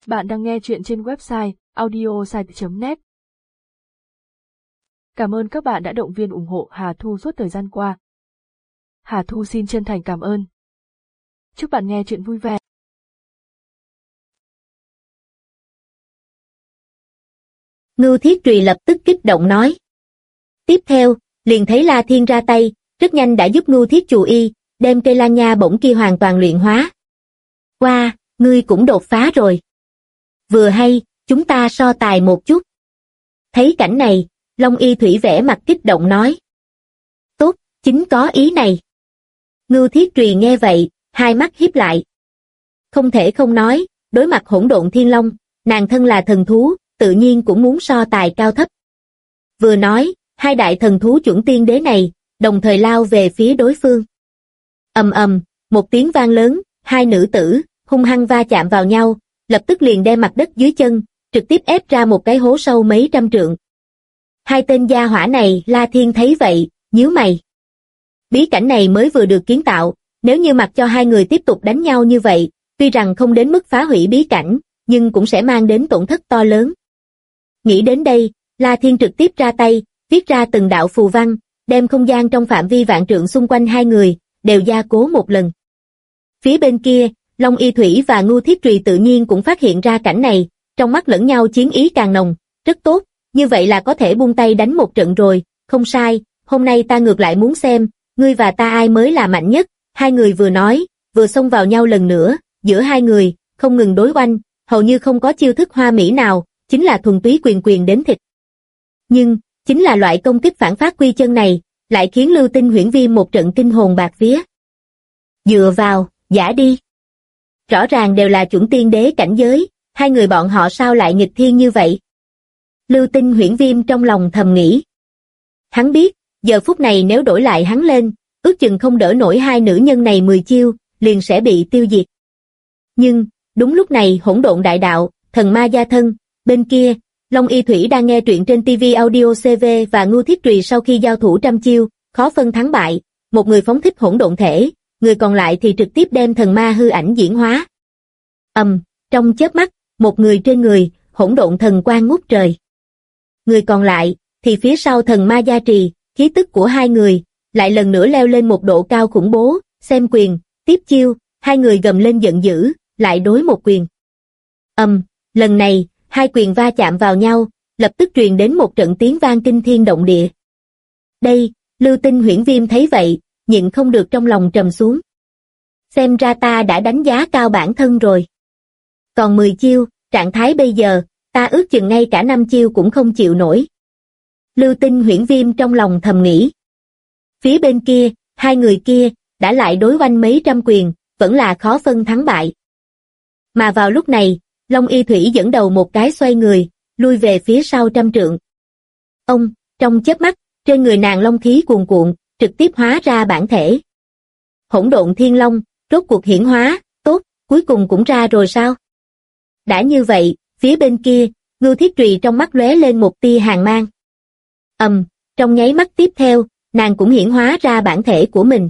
Bạn đang nghe chuyện trên website audiosite.net. Cảm ơn các bạn đã động viên ủng hộ Hà Thu suốt thời gian qua. Hà Thu xin chân thành cảm ơn. Chúc bạn nghe chuyện vui vẻ. Ngưu Thiết Trùy lập tức kích động nói. Tiếp theo, liền thấy La Thiên ra tay, rất nhanh đã giúp Ngưu Thiết Chù Y, đem cây lan nha bổng kia hoàn toàn luyện hóa. Wow, ngươi cũng đột phá rồi. Vừa hay, chúng ta so tài một chút. Thấy cảnh này, Long Y Thủy vẻ mặt kích động nói. Tốt, chính có ý này. Ngưu Thiết Trùy nghe vậy, hai mắt híp lại. Không thể không nói, đối mặt hỗn độn thiên long, nàng thân là thần thú, tự nhiên cũng muốn so tài cao thấp. Vừa nói, hai đại thần thú chuẩn tiên đế này, đồng thời lao về phía đối phương. Ầm ầm, một tiếng vang lớn, hai nữ tử, hung hăng va chạm vào nhau, lập tức liền đem mặt đất dưới chân, trực tiếp ép ra một cái hố sâu mấy trăm trượng. Hai tên gia hỏa này, La Thiên thấy vậy, nhíu mày. Bí cảnh này mới vừa được kiến tạo, nếu như mặc cho hai người tiếp tục đánh nhau như vậy, tuy rằng không đến mức phá hủy bí cảnh, nhưng cũng sẽ mang đến tổn thất to lớn. Nghĩ đến đây, La Thiên trực tiếp ra tay, viết ra từng đạo phù văn, đem không gian trong phạm vi vạn trượng xung quanh hai người, đều gia cố một lần. Phía bên kia, Long Y Thủy và Ngưu Thiết Trùy tự nhiên cũng phát hiện ra cảnh này, trong mắt lẫn nhau chiến ý càng nồng, rất tốt, như vậy là có thể buông tay đánh một trận rồi, không sai, hôm nay ta ngược lại muốn xem, ngươi và ta ai mới là mạnh nhất, hai người vừa nói, vừa xông vào nhau lần nữa, giữa hai người, không ngừng đối oanh, hầu như không có chiêu thức hoa mỹ nào, chính là thuần túy quyền đến thịt. Nhưng, chính là loại công kích phản phát quy chân này, lại khiến Lưu Tinh Huyễn Viêm một trận kinh hồn bạt vía. Dựa vào, giả đi. Rõ ràng đều là chuẩn tiên đế cảnh giới, hai người bọn họ sao lại nghịch thiên như vậy? Lưu Tinh Huyễn Viêm trong lòng thầm nghĩ. Hắn biết, giờ phút này nếu đổi lại hắn lên, ước chừng không đỡ nổi hai nữ nhân này 10 chiêu, liền sẽ bị tiêu diệt. Nhưng, đúng lúc này hỗn độn đại đạo, thần ma gia thân, bên kia, Long Y Thủy đang nghe truyện trên TV Audio CV và Ngưu Thiết Trùy sau khi giao thủ trăm chiêu, khó phân thắng bại, một người phóng thích hỗn độn thể, người còn lại thì trực tiếp đem thần ma hư ảnh diễn hóa. Trong chớp mắt, một người trên người, hỗn độn thần quang ngút trời. Người còn lại, thì phía sau thần ma gia trì, khí tức của hai người, lại lần nữa leo lên một độ cao khủng bố, xem quyền, tiếp chiêu, hai người gầm lên giận dữ, lại đối một quyền. Lần này, hai quyền va chạm vào nhau, lập tức truyền đến một trận tiếng vang kinh thiên động địa. Đây, Lưu Tinh Huyễn Viêm thấy vậy, nhịn không được trong lòng trầm xuống. Xem ra ta đã đánh giá cao bản thân rồi. Còn 10 chiêu, trạng thái bây giờ, ta ước chừng ngay cả 5 chiêu cũng không chịu nổi. Lưu Tinh Huyễn Viêm trong lòng thầm nghĩ. Phía bên kia, hai người kia, đã lại đối oanh mấy trăm quyền, vẫn là khó phân thắng bại. Mà vào lúc này, Long Y Thủy dẫn đầu một cái xoay người, lui về phía sau trăm trượng. Trong chớp mắt, trên người nàng long khí cuồn cuộn, trực tiếp hóa ra bản thể. Hỗn độn thiên long, rốt cuộc hiển hóa, tốt, cuối cùng cũng ra rồi sao? Đã như vậy, phía bên kia, Ngưu Thiết Trùy trong mắt lóe lên một tia hàn mang. Trong nháy mắt tiếp theo, nàng cũng hiển hóa ra bản thể của mình.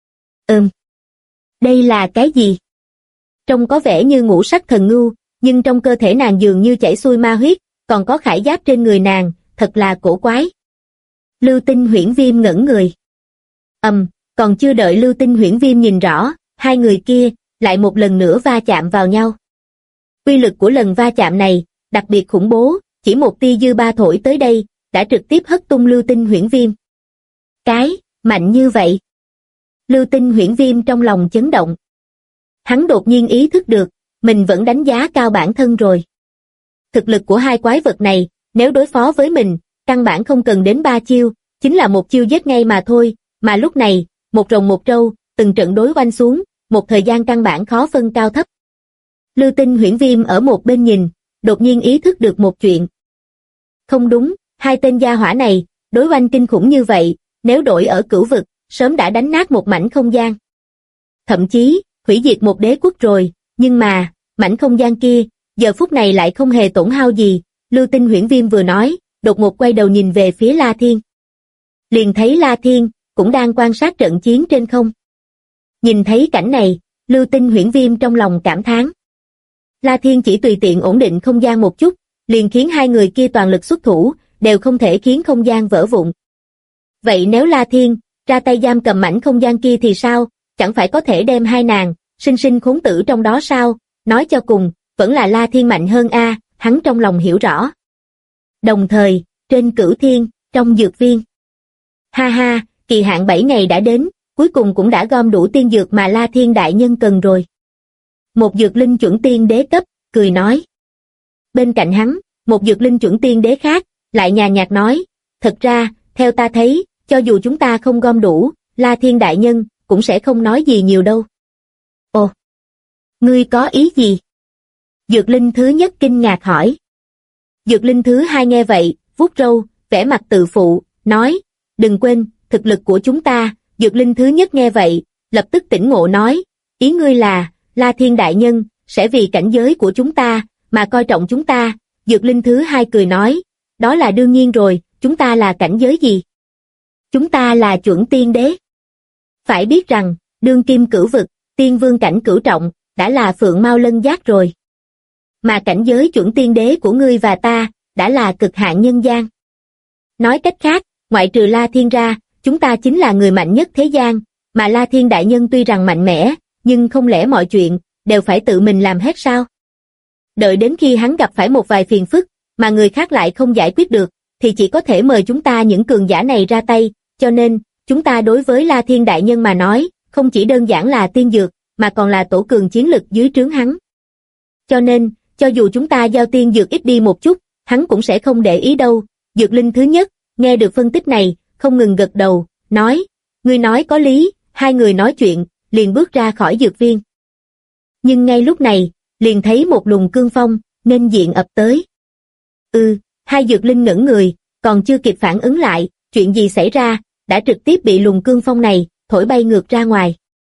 Đây là cái gì? Trông có vẻ như ngũ sắc thần ngưu, nhưng trong cơ thể nàng dường như chảy xuôi ma huyết, còn có khải giáp trên người nàng, thật là cổ quái. Lưu Tinh Huyễn Viêm ngẩn người. Còn chưa đợi Lưu Tinh Huyễn Viêm nhìn rõ, hai người kia, lại một lần nữa va chạm vào nhau. Uy lực của lần va chạm này, đặc biệt khủng bố, chỉ một tia dư ba thổi tới đây, đã trực tiếp hất tung Lưu Tinh Huyễn Viêm. Mạnh như vậy. Lưu Tinh Huyễn Viêm trong lòng chấn động. Hắn đột nhiên ý thức được, mình vẫn đánh giá cao bản thân rồi. Thực lực của hai quái vật này, nếu đối phó với mình, căn bản không cần đến 3 chiêu, chính là một chiêu giết ngay mà thôi, mà lúc này, một rồng một trâu, từng trận đối oanh xuống, một thời gian căn bản khó phân cao thấp. Lưu Tinh Huyễn Viêm ở một bên nhìn, đột nhiên ý thức được một chuyện. Không đúng, hai tên gia hỏa này, đối oanh kinh khủng như vậy, nếu đổi ở cửu vực, sớm đã đánh nát một mảnh không gian. Thậm chí, hủy diệt một đế quốc rồi, nhưng mà, mảnh không gian kia, giờ phút này lại không hề tổn hao gì. Lưu Tinh Huyễn Viêm vừa nói, đột ngột quay đầu nhìn về phía La Thiên. Liền thấy La Thiên, cũng đang quan sát trận chiến trên không. Nhìn thấy cảnh này, Lưu Tinh Huyễn Viêm trong lòng cảm thán. La Thiên chỉ tùy tiện ổn định không gian một chút, liền khiến hai người kia toàn lực xuất thủ, đều không thể khiến không gian vỡ vụn. Vậy nếu La Thiên ra tay giam cầm mảnh không gian kia thì sao, chẳng phải có thể đem hai nàng sinh sinh khốn tử trong đó sao? Nói cho cùng, vẫn là La Thiên mạnh hơn a, hắn trong lòng hiểu rõ. Đồng thời, trên Cửu Thiên, trong dược viên. Ha ha, kỳ hạn 7 ngày đã đến, cuối cùng cũng đã gom đủ tiên dược mà La Thiên đại nhân cần rồi. Một dược linh chuẩn tiên đế cấp, cười nói. Bên cạnh hắn, một dược linh chuẩn tiên đế khác, lại nhàn nhạt nói, thật ra, theo ta thấy, cho dù chúng ta không gom đủ, La Thiên đại nhân cũng sẽ không nói gì nhiều đâu. Ồ, ngươi có ý gì? Dược linh thứ nhất kinh ngạc hỏi. Dược linh thứ hai nghe vậy, vuốt râu, vẻ mặt tự phụ, nói, đừng quên, thực lực của chúng ta. Dược linh thứ nhất nghe vậy, lập tức tỉnh ngộ nói, ý ngươi là, La Thiên đại nhân sẽ vì cảnh giới của chúng ta mà coi trọng chúng ta. Dược linh thứ hai cười nói, đó là đương nhiên rồi, chúng ta là cảnh giới gì? Chúng ta là chuẩn tiên đế. Phải biết rằng, đương kim cửu vực, tiên vương cảnh cửu trọng, đã là phượng mao lân giác rồi. Mà cảnh giới chuẩn tiên đế của ngươi và ta, đã là cực hạn nhân gian. Nói cách khác, ngoại trừ La Thiên ra, chúng ta chính là người mạnh nhất thế gian, mà La Thiên đại nhân tuy rằng mạnh mẽ, nhưng không lẽ mọi chuyện đều phải tự mình làm hết sao? Đợi đến khi hắn gặp phải một vài phiền phức, mà người khác lại không giải quyết được, thì chỉ có thể mời chúng ta những cường giả này ra tay, cho nên, chúng ta đối với La Thiên đại nhân mà nói, không chỉ đơn giản là tiên dược, mà còn là tổ cường chiến lực dưới trướng hắn. Cho nên, cho dù chúng ta giao tiên dược ít đi một chút, hắn cũng sẽ không để ý đâu. Dược linh thứ nhất, nghe được phân tích này, không ngừng gật đầu, nói, ngươi nói có lý. Hai người nói chuyện, liền bước ra khỏi dược viên. Nhưng ngay lúc này, liền thấy một luồng cương phong, nghênh diện ập tới. Hai dược linh ngẩn người, còn chưa kịp phản ứng lại, chuyện gì xảy ra, đã trực tiếp bị luồng cương phong này, thổi bay ngược ra ngoài.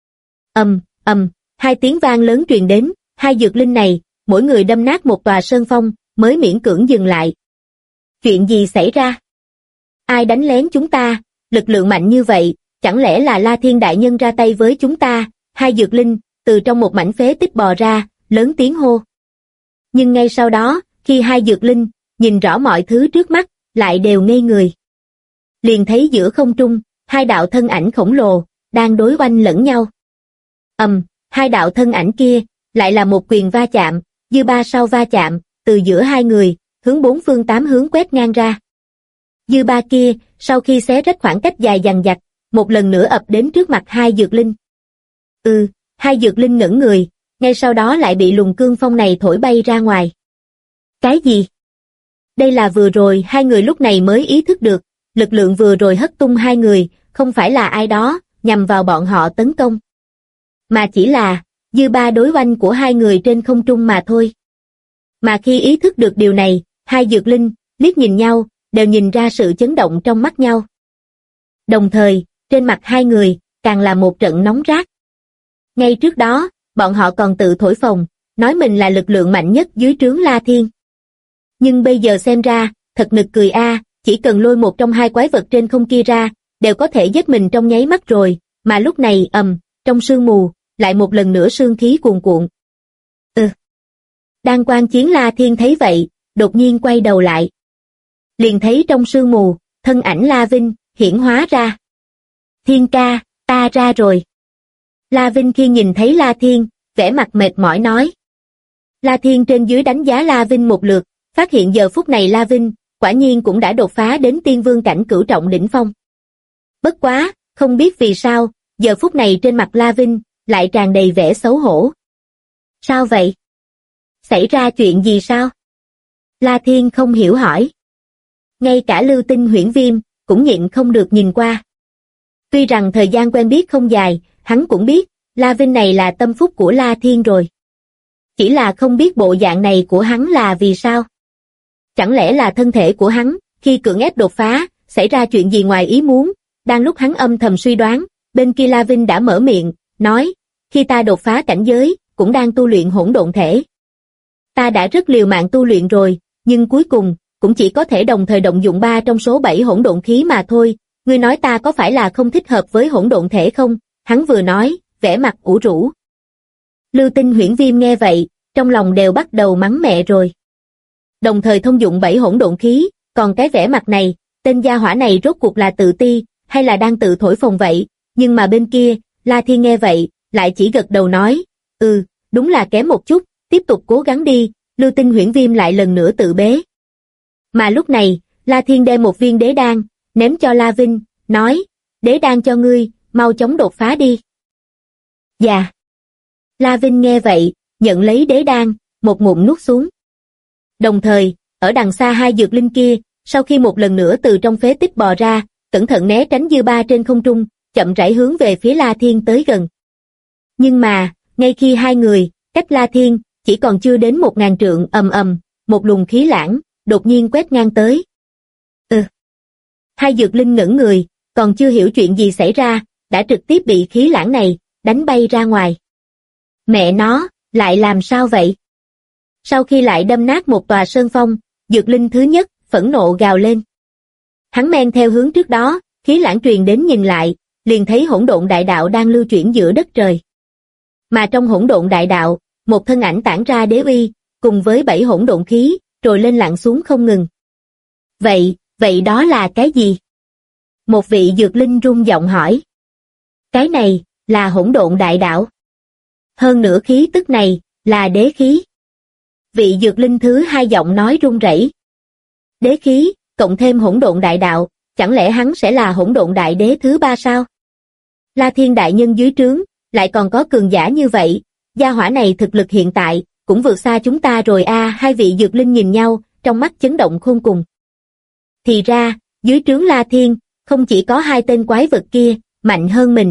Hai tiếng vang lớn truyền đến, hai dược linh này, mỗi người đâm nát một tòa sơn phong, mới miễn cưỡng dừng lại. Chuyện gì xảy ra? Ai đánh lén chúng ta, lực lượng mạnh như vậy, chẳng lẽ là La Thiên đại nhân ra tay với chúng ta? Hai dược linh, từ trong một mảnh phế tích bò ra, lớn tiếng hô. Nhưng ngay sau đó, khi hai dược linh, nhìn rõ mọi thứ trước mắt, lại đều ngây người. Liền thấy giữa không trung, hai đạo thân ảnh khổng lồ, đang đối oanh lẫn nhau. Hai đạo thân ảnh kia, lại là một quyền va chạm, dư ba sau va chạm, từ giữa hai người, hướng bốn phương tám hướng quét ngang ra. Dư ba kia, sau khi xé rách khoảng cách dài dằng dặc, một lần nữa ập đến trước mặt hai dược linh. Hai dược linh ngẩn người, ngay sau đó lại bị luồng cương phong này thổi bay ra ngoài. Cái gì? Đây là vừa rồi hai người lúc này mới ý thức được, lực lượng vừa rồi hất tung hai người, không phải là ai đó, nhằm vào bọn họ tấn công. Mà chỉ là, dư ba đối oanh của hai người trên không trung mà thôi. Mà khi ý thức được điều này, hai dược linh, liếc nhìn nhau, đều nhìn ra sự chấn động trong mắt nhau. Đồng thời, trên mặt hai người, càng là một trận nóng rát. Ngay trước đó, bọn họ còn tự thổi phồng, nói mình là lực lượng mạnh nhất dưới trướng La Thiên. Nhưng bây giờ xem ra, thật nực cười a, chỉ cần lôi một trong hai quái vật trên không kia ra, đều có thể giết mình trong nháy mắt rồi, mà lúc này trong sương mù, lại một lần nữa sương khí cuồn cuộn. Đang quan chiến La Thiên thấy vậy, đột nhiên quay đầu lại. Liền thấy trong sương mù, thân ảnh La Vinh, hiển hóa ra. Thiên ca, ta ra rồi. La Vinh khi nhìn thấy La Thiên, vẻ mặt mệt mỏi nói. La Thiên trên dưới đánh giá La Vinh một lượt, phát hiện giờ phút này La Vinh, quả nhiên cũng đã đột phá đến tiên vương cảnh cửu trọng đỉnh phong. Bất quá, không biết vì sao, giờ phút này trên mặt La Vinh, lại tràn đầy vẻ xấu hổ. Sao vậy? Xảy ra chuyện gì sao? La Thiên không hiểu hỏi. Ngay cả Lưu Tinh Huyễn Viêm, cũng nhịn không được nhìn qua. Tuy rằng thời gian quen biết không dài, hắn cũng biết, La Vinh này là tâm phúc của La Thiên rồi. Chỉ là không biết bộ dạng này của hắn là vì sao. Chẳng lẽ là thân thể của hắn, khi cưỡng ép đột phá, xảy ra chuyện gì ngoài ý muốn. Đang lúc hắn âm thầm suy đoán, bên kia La Vinh đã mở miệng, nói, khi ta đột phá cảnh giới, cũng đang tu luyện hỗn độn thể. Ta đã rất liều mạng tu luyện rồi, nhưng cuối cùng, cũng chỉ có thể đồng thời động dụng 3 trong số 7 hỗn độn khí mà thôi. Ngươi nói ta có phải là không thích hợp với hỗn độn thể không? Hắn vừa nói, vẻ mặt ủ rũ. Lưu Tinh Huyễn Viêm nghe vậy, trong lòng đều bắt đầu mắng mẹ rồi. Đồng thời thông dụng 7 hỗn độn khí, còn cái vẻ mặt này, tên gia hỏa này rốt cuộc là tự ti, hay là đang tự thổi phồng vậy, nhưng mà bên kia, La Thiên nghe vậy, lại chỉ gật đầu nói, đúng là kém một chút, tiếp tục cố gắng đi, Lưu Tinh Huyễn Viêm lại lần nữa tự bế. Mà lúc này, La Thiên đem một viên đế đan, ném cho La Vinh, nói, đế đan cho ngươi, mau chóng đột phá đi. Dạ. La Vinh nghe vậy, nhận lấy đế đan, một ngụm nuốt xuống. Đồng thời, ở đằng xa hai dược linh kia, sau khi một lần nữa từ trong phế tích bò ra, cẩn thận né tránh dư ba trên không trung, chậm rãi hướng về phía La Thiên tới gần. Nhưng mà, ngay khi hai người, cách La Thiên, chỉ còn chưa đến 1000 trượng, một luồng khí lãng, đột nhiên quét ngang tới. Hai dược linh ngẩn người, còn chưa hiểu chuyện gì xảy ra, đã trực tiếp bị khí lãng này, đánh bay ra ngoài. Mẹ nó, lại làm sao vậy? Sau khi lại đâm nát một tòa sơn phong, dược linh thứ nhất, phẫn nộ gào lên. Hắn men theo hướng trước đó, khí lãng truyền đến nhìn lại, liền thấy hỗn độn đại đạo đang lưu chuyển giữa đất trời. Mà trong hỗn độn đại đạo, một thân ảnh tản ra đế uy, cùng với 7 hỗn độn khí, rồi lên lặn xuống không ngừng. Vậy đó là cái gì? Một vị dược linh rung giọng hỏi. Cái này, là hỗn độn đại đạo. Hơn nữa khí tức này, là đế khí. Vị dược linh thứ hai giọng nói run rẩy. Đế khí, cộng thêm hỗn độn đại đạo, chẳng lẽ hắn sẽ là hỗn độn đại đế thứ ba sao? La Thiên đại nhân dưới trướng, lại còn có cường giả như vậy, gia hỏa này thực lực hiện tại, cũng vượt xa chúng ta rồi a. Hai vị dược linh nhìn nhau, trong mắt chấn động khôn cùng. Thì ra, dưới trướng La Thiên, không chỉ có hai tên quái vật kia, mạnh hơn mình.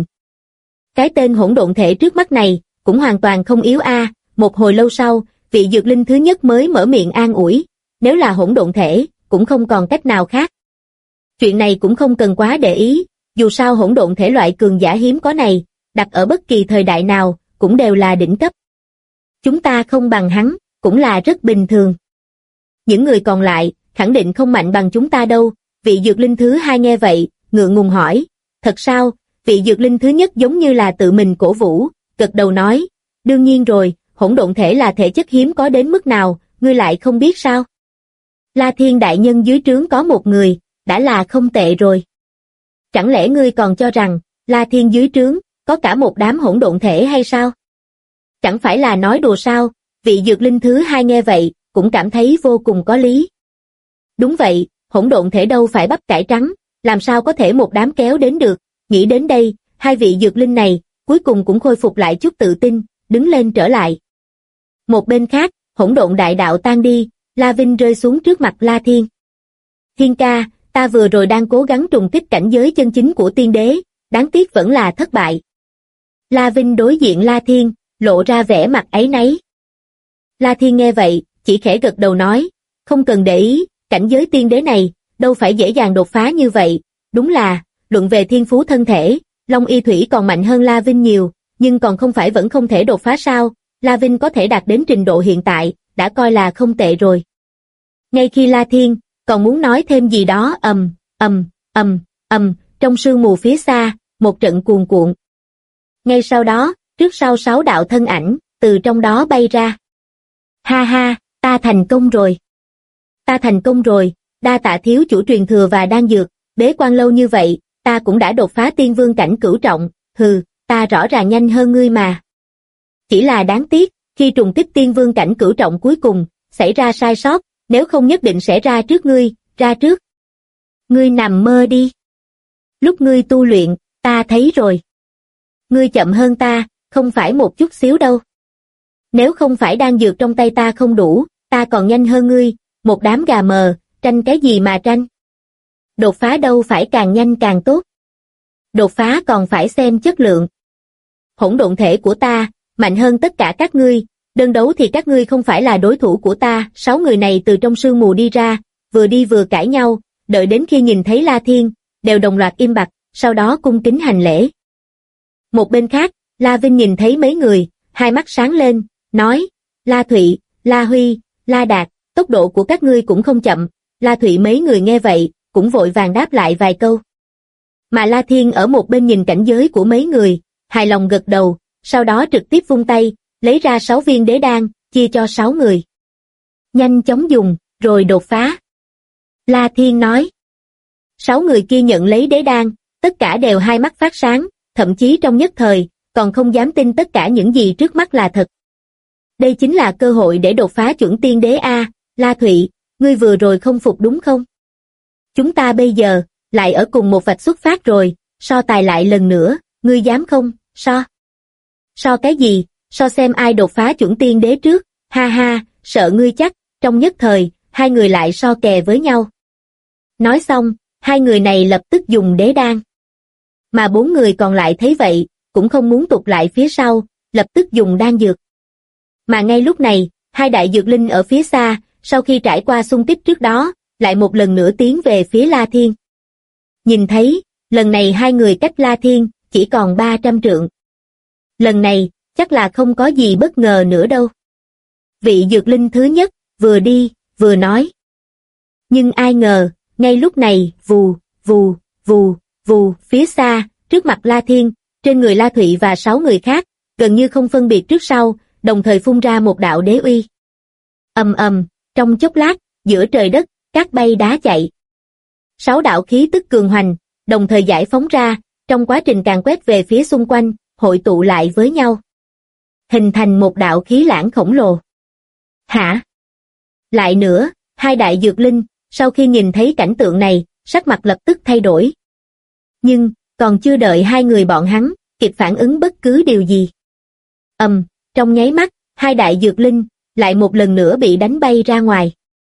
Cái tên hỗn độn thể trước mắt này, cũng hoàn toàn không yếu a. Một hồi lâu sau, vị dược linh thứ nhất mới mở miệng an ủi, nếu là hỗn độn thể, cũng không còn cách nào khác. Chuyện này cũng không cần quá để ý, dù sao hỗn độn thể loại cường giả hiếm có này, đặt ở bất kỳ thời đại nào, cũng đều là đỉnh cấp. Chúng ta không bằng hắn, cũng là rất bình thường. Những người còn lại, khẳng định không mạnh bằng chúng ta đâu. Vị dược linh thứ hai nghe vậy, ngượng ngùng hỏi, thật sao? Vị dược linh thứ nhất giống như là tự mình cổ vũ, gật đầu nói, đương nhiên rồi, hỗn độn thể là thể chất hiếm có đến mức nào, ngươi lại không biết sao? La Thiên đại nhân dưới trướng có một người, đã là không tệ rồi. Chẳng lẽ ngươi còn cho rằng, La Thiên dưới trướng, có cả một đám hỗn độn thể hay sao? Chẳng phải là nói đùa sao? Vị dược linh thứ hai nghe vậy, cũng cảm thấy vô cùng có lý. Đúng vậy, hỗn độn thể đâu phải bắp cải trắng, làm sao có thể một đám kéo đến được. Nghĩ đến đây, hai vị dược linh này, cuối cùng cũng khôi phục lại chút tự tin, đứng lên trở lại. Một bên khác, hỗn độn đại đạo tan đi, La Vinh rơi xuống trước mặt La Thiên. Thiên ca, ta vừa rồi đang cố gắng trùng kích cảnh giới chân chính của tiên đế, đáng tiếc vẫn là thất bại. La Vinh đối diện La Thiên, lộ ra vẻ mặt áy náy. La Thiên nghe vậy, chỉ khẽ gật đầu nói, không cần để ý, cảnh giới tiên đế này, đâu phải dễ dàng đột phá như vậy, đúng là, luận về thiên phú thân thể, Long Y Thủy còn mạnh hơn La Vinh nhiều, nhưng còn không phải vẫn không thể đột phá sao, La Vinh có thể đạt đến trình độ hiện tại, đã coi là không tệ rồi. Ngay khi La Thiên, còn muốn nói thêm gì đó trong sương mù phía xa, một trận cuồn cuộn. Ngay sau đó, trước sau 6 đạo thân ảnh, từ trong đó bay ra. Ha ha, ta thành công rồi. Ta thành công rồi, đa tạ thiếu chủ truyền thừa và đan dược, bế quan lâu như vậy, ta cũng đã đột phá tiên vương cảnh cửu trọng, ta rõ ràng nhanh hơn ngươi mà. Chỉ là đáng tiếc, khi trùng kích tiên vương cảnh cửu trọng cuối cùng, xảy ra sai sót, nếu không nhất định sẽ ra trước ngươi, ra trước. Ngươi nằm mơ đi. Lúc ngươi tu luyện, ta thấy rồi. Ngươi chậm hơn ta, không phải một chút xíu đâu. Nếu không phải đan dược trong tay ta không đủ, ta còn nhanh hơn ngươi, một đám gà mờ, tranh cái gì mà tranh. Đột phá đâu phải càng nhanh càng tốt. Đột phá còn phải xem chất lượng. Hỗn độn thể của ta, mạnh hơn tất cả các ngươi, đơn đấu thì các ngươi không phải là đối thủ của ta. 6 người này từ trong sương mù đi ra, vừa đi vừa cãi nhau, đợi đến khi nhìn thấy La Thiên, đều đồng loạt im bặt, sau đó cung kính hành lễ. Một bên khác, La Vinh nhìn thấy mấy người, hai mắt sáng lên, nói, La Thụy, La Huy, La Đạt, tốc độ của các ngươi cũng không chậm. La Thụy mấy người nghe vậy, cũng vội vàng đáp lại vài câu. Mà La Thiên ở một bên nhìn cảnh giới của mấy người, hài lòng gật đầu, sau đó trực tiếp vung tay, lấy ra 6 viên đế đan, chia cho 6 người. Nhanh chóng dùng, rồi đột phá. La Thiên nói. 6 người kia nhận lấy đế đan, tất cả đều hai mắt phát sáng, thậm chí trong nhất thời, còn không dám tin tất cả những gì trước mắt là thật. Đây chính là cơ hội để đột phá chuẩn tiên đế a. La Thụy, ngươi vừa rồi không phục đúng không? Chúng ta bây giờ, lại ở cùng một vạch xuất phát rồi, so tài lại lần nữa, ngươi dám không? So? So cái gì? So xem ai đột phá chuẩn tiên đế trước, ha ha, sợ ngươi chắc. Trong nhất thời, hai người lại so kè với nhau. Nói xong, hai người này lập tức dùng đế đan. Mà 4 người còn lại thấy vậy, cũng không muốn tụt lại phía sau, lập tức dùng đan dược. Mà ngay lúc này, hai đại dược linh ở phía xa, sau khi trải qua xung kích trước đó, lại một lần nữa tiến về phía La Thiên. Nhìn thấy, lần này hai người cách La Thiên, chỉ còn 300 trượng. Lần này, chắc là không có gì bất ngờ nữa đâu. Vị dược linh thứ nhất, vừa đi, vừa nói. Nhưng ai ngờ, ngay lúc này, vù, vù, vù, vù, phía xa, trước mặt La Thiên, trên người La Thụy và 6 người khác, gần như không phân biệt trước sau, đồng thời phun ra một đạo đế uy. Ầm ầm, trong chốc lát, giữa trời đất, cát bay đá chạy. 6 đạo khí tức cường hoành, đồng thời giải phóng ra, trong quá trình càn quét về phía xung quanh, hội tụ lại với nhau. Hình thành một đạo khí lãng khổng lồ. Hả? Lại nữa, hai đại dược linh, sau khi nhìn thấy cảnh tượng này, sắc mặt lập tức thay đổi. Nhưng, còn chưa đợi hai người bọn hắn, kịp phản ứng bất cứ điều gì. Trong nháy mắt, hai đại dược linh, lại một lần nữa bị đánh bay ra ngoài.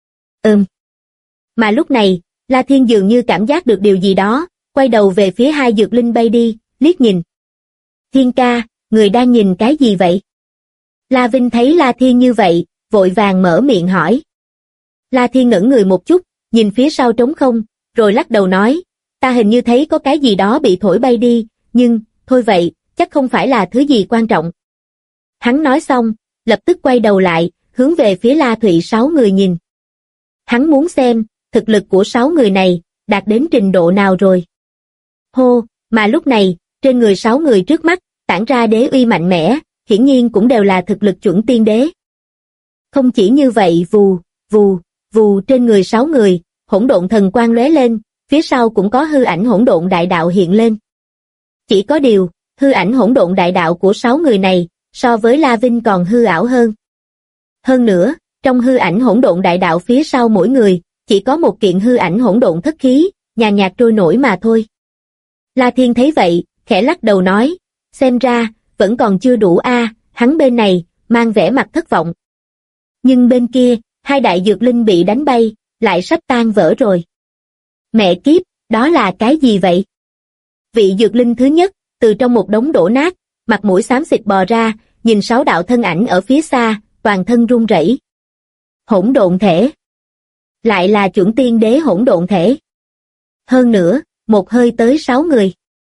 Mà lúc này, La Thiên dường như cảm giác được điều gì đó, quay đầu về phía hai dược linh bay đi, liếc nhìn. Thiên ca, người đang nhìn cái gì vậy? La Vinh thấy La Thiên như vậy, vội vàng mở miệng hỏi. La Thiên ngẩn người một chút, nhìn phía sau trống không, rồi lắc đầu nói, ta hình như thấy có cái gì đó bị thổi bay đi, nhưng, thôi vậy, chắc không phải là thứ gì quan trọng. Hắn nói xong, lập tức quay đầu lại, hướng về phía La Thụy 6 người nhìn. Hắn muốn xem, thực lực của 6 người này, đạt đến trình độ nào rồi. Hô, mà lúc này, trên người 6 người trước mắt, tản ra đế uy mạnh mẽ, hiển nhiên cũng đều là thực lực chuẩn tiên đế. Không chỉ như vậy, vù, vù, vù trên người 6 người, hỗn độn thần quang lóe lên, phía sau cũng có hư ảnh hỗn độn đại đạo hiện lên. Chỉ có điều, hư ảnh hỗn độn đại đạo của 6 người này, so với La Vinh còn hư ảo hơn. Hơn nữa, trong hư ảnh hỗn độn đại đạo phía sau mỗi người, chỉ có một kiện hư ảnh hỗn độn thất khí, nhàn nhạt trôi nổi mà thôi. La Thiên thấy vậy, khẽ lắc đầu nói, xem ra, vẫn còn chưa đủ a. Hắn bên này, mang vẻ mặt thất vọng. Nhưng bên kia, hai đại dược linh bị đánh bay, lại sắp tan vỡ rồi. Mẹ kiếp, đó là cái gì vậy? Vị dược linh thứ nhất, từ trong một đống đổ nát, mặt mũi xám xịt bò ra, nhìn 6 đạo thân ảnh ở phía xa, toàn thân run rẩy. Hỗn độn thể. Lại là chuẩn tiên đế hỗn độn thể. Hơn nữa, một hơi tới 6 người.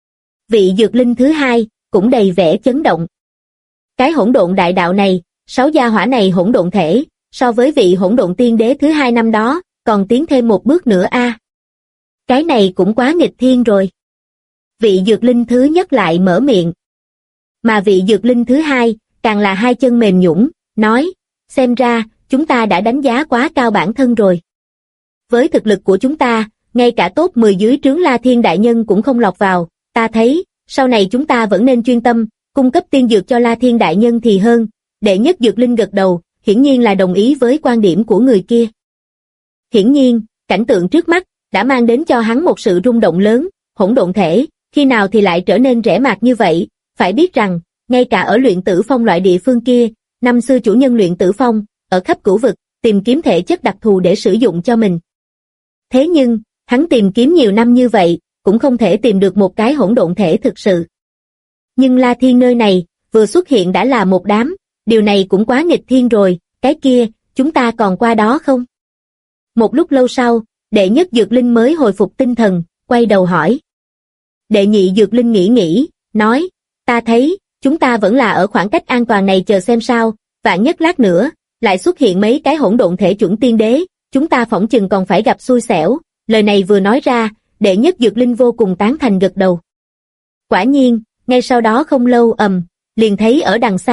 Vị dược linh thứ hai, cũng đầy vẻ chấn động. Cái hỗn độn đại đạo này, 6 gia hỏa này hỗn độn thể, so với vị hỗn độn tiên đế thứ hai năm đó, còn tiến thêm một bước nữa a. Cái này cũng quá nghịch thiên rồi. Vị dược linh thứ nhất lại mở miệng. Mà vị dược linh thứ hai, càng là hai chân mềm nhũn, nói, xem ra, chúng ta đã đánh giá quá cao bản thân rồi. Với thực lực của chúng ta, ngay cả top 10 dưới trướng La Thiên đại nhân cũng không lọt vào, ta thấy, sau này chúng ta vẫn nên chuyên tâm, cung cấp tiên dược cho La Thiên đại nhân thì hơn. Đệ nhất dược linh gật đầu, hiển nhiên là đồng ý với quan điểm của người kia. Hiển nhiên, cảnh tượng trước mắt, đã mang đến cho hắn một sự rung động lớn, hỗn độn thể, khi nào thì lại trở nên rẻ mạt như vậy, phải biết rằng, ngay cả ở luyện tử phong loại địa phương kia, năm xưa chủ nhân luyện tử phong, ở khắp cửu vực, tìm kiếm thể chất đặc thù để sử dụng cho mình. Thế nhưng, hắn tìm kiếm nhiều năm như vậy, cũng không thể tìm được một cái hỗn độn thể thực sự. Nhưng La Thiên nơi này, vừa xuất hiện đã là một đám, điều này cũng quá nghịch thiên rồi, cái kia, chúng ta còn qua đó không? Một lúc lâu sau, đệ nhất dược linh mới hồi phục tinh thần, quay đầu hỏi. Đệ nhị dược linh nghĩ, nói, ta thấy, chúng ta vẫn là ở khoảng cách an toàn này chờ xem sao, vạn nhất lát nữa, lại xuất hiện mấy cái hỗn độn thể chuẩn tiên đế, chúng ta phỏng chừng còn phải gặp xui xẻo. Lời này vừa nói ra, đệ nhất dược linh vô cùng tán thành gật đầu. Quả nhiên, ngay sau đó không lâu liền thấy ở đằng xa,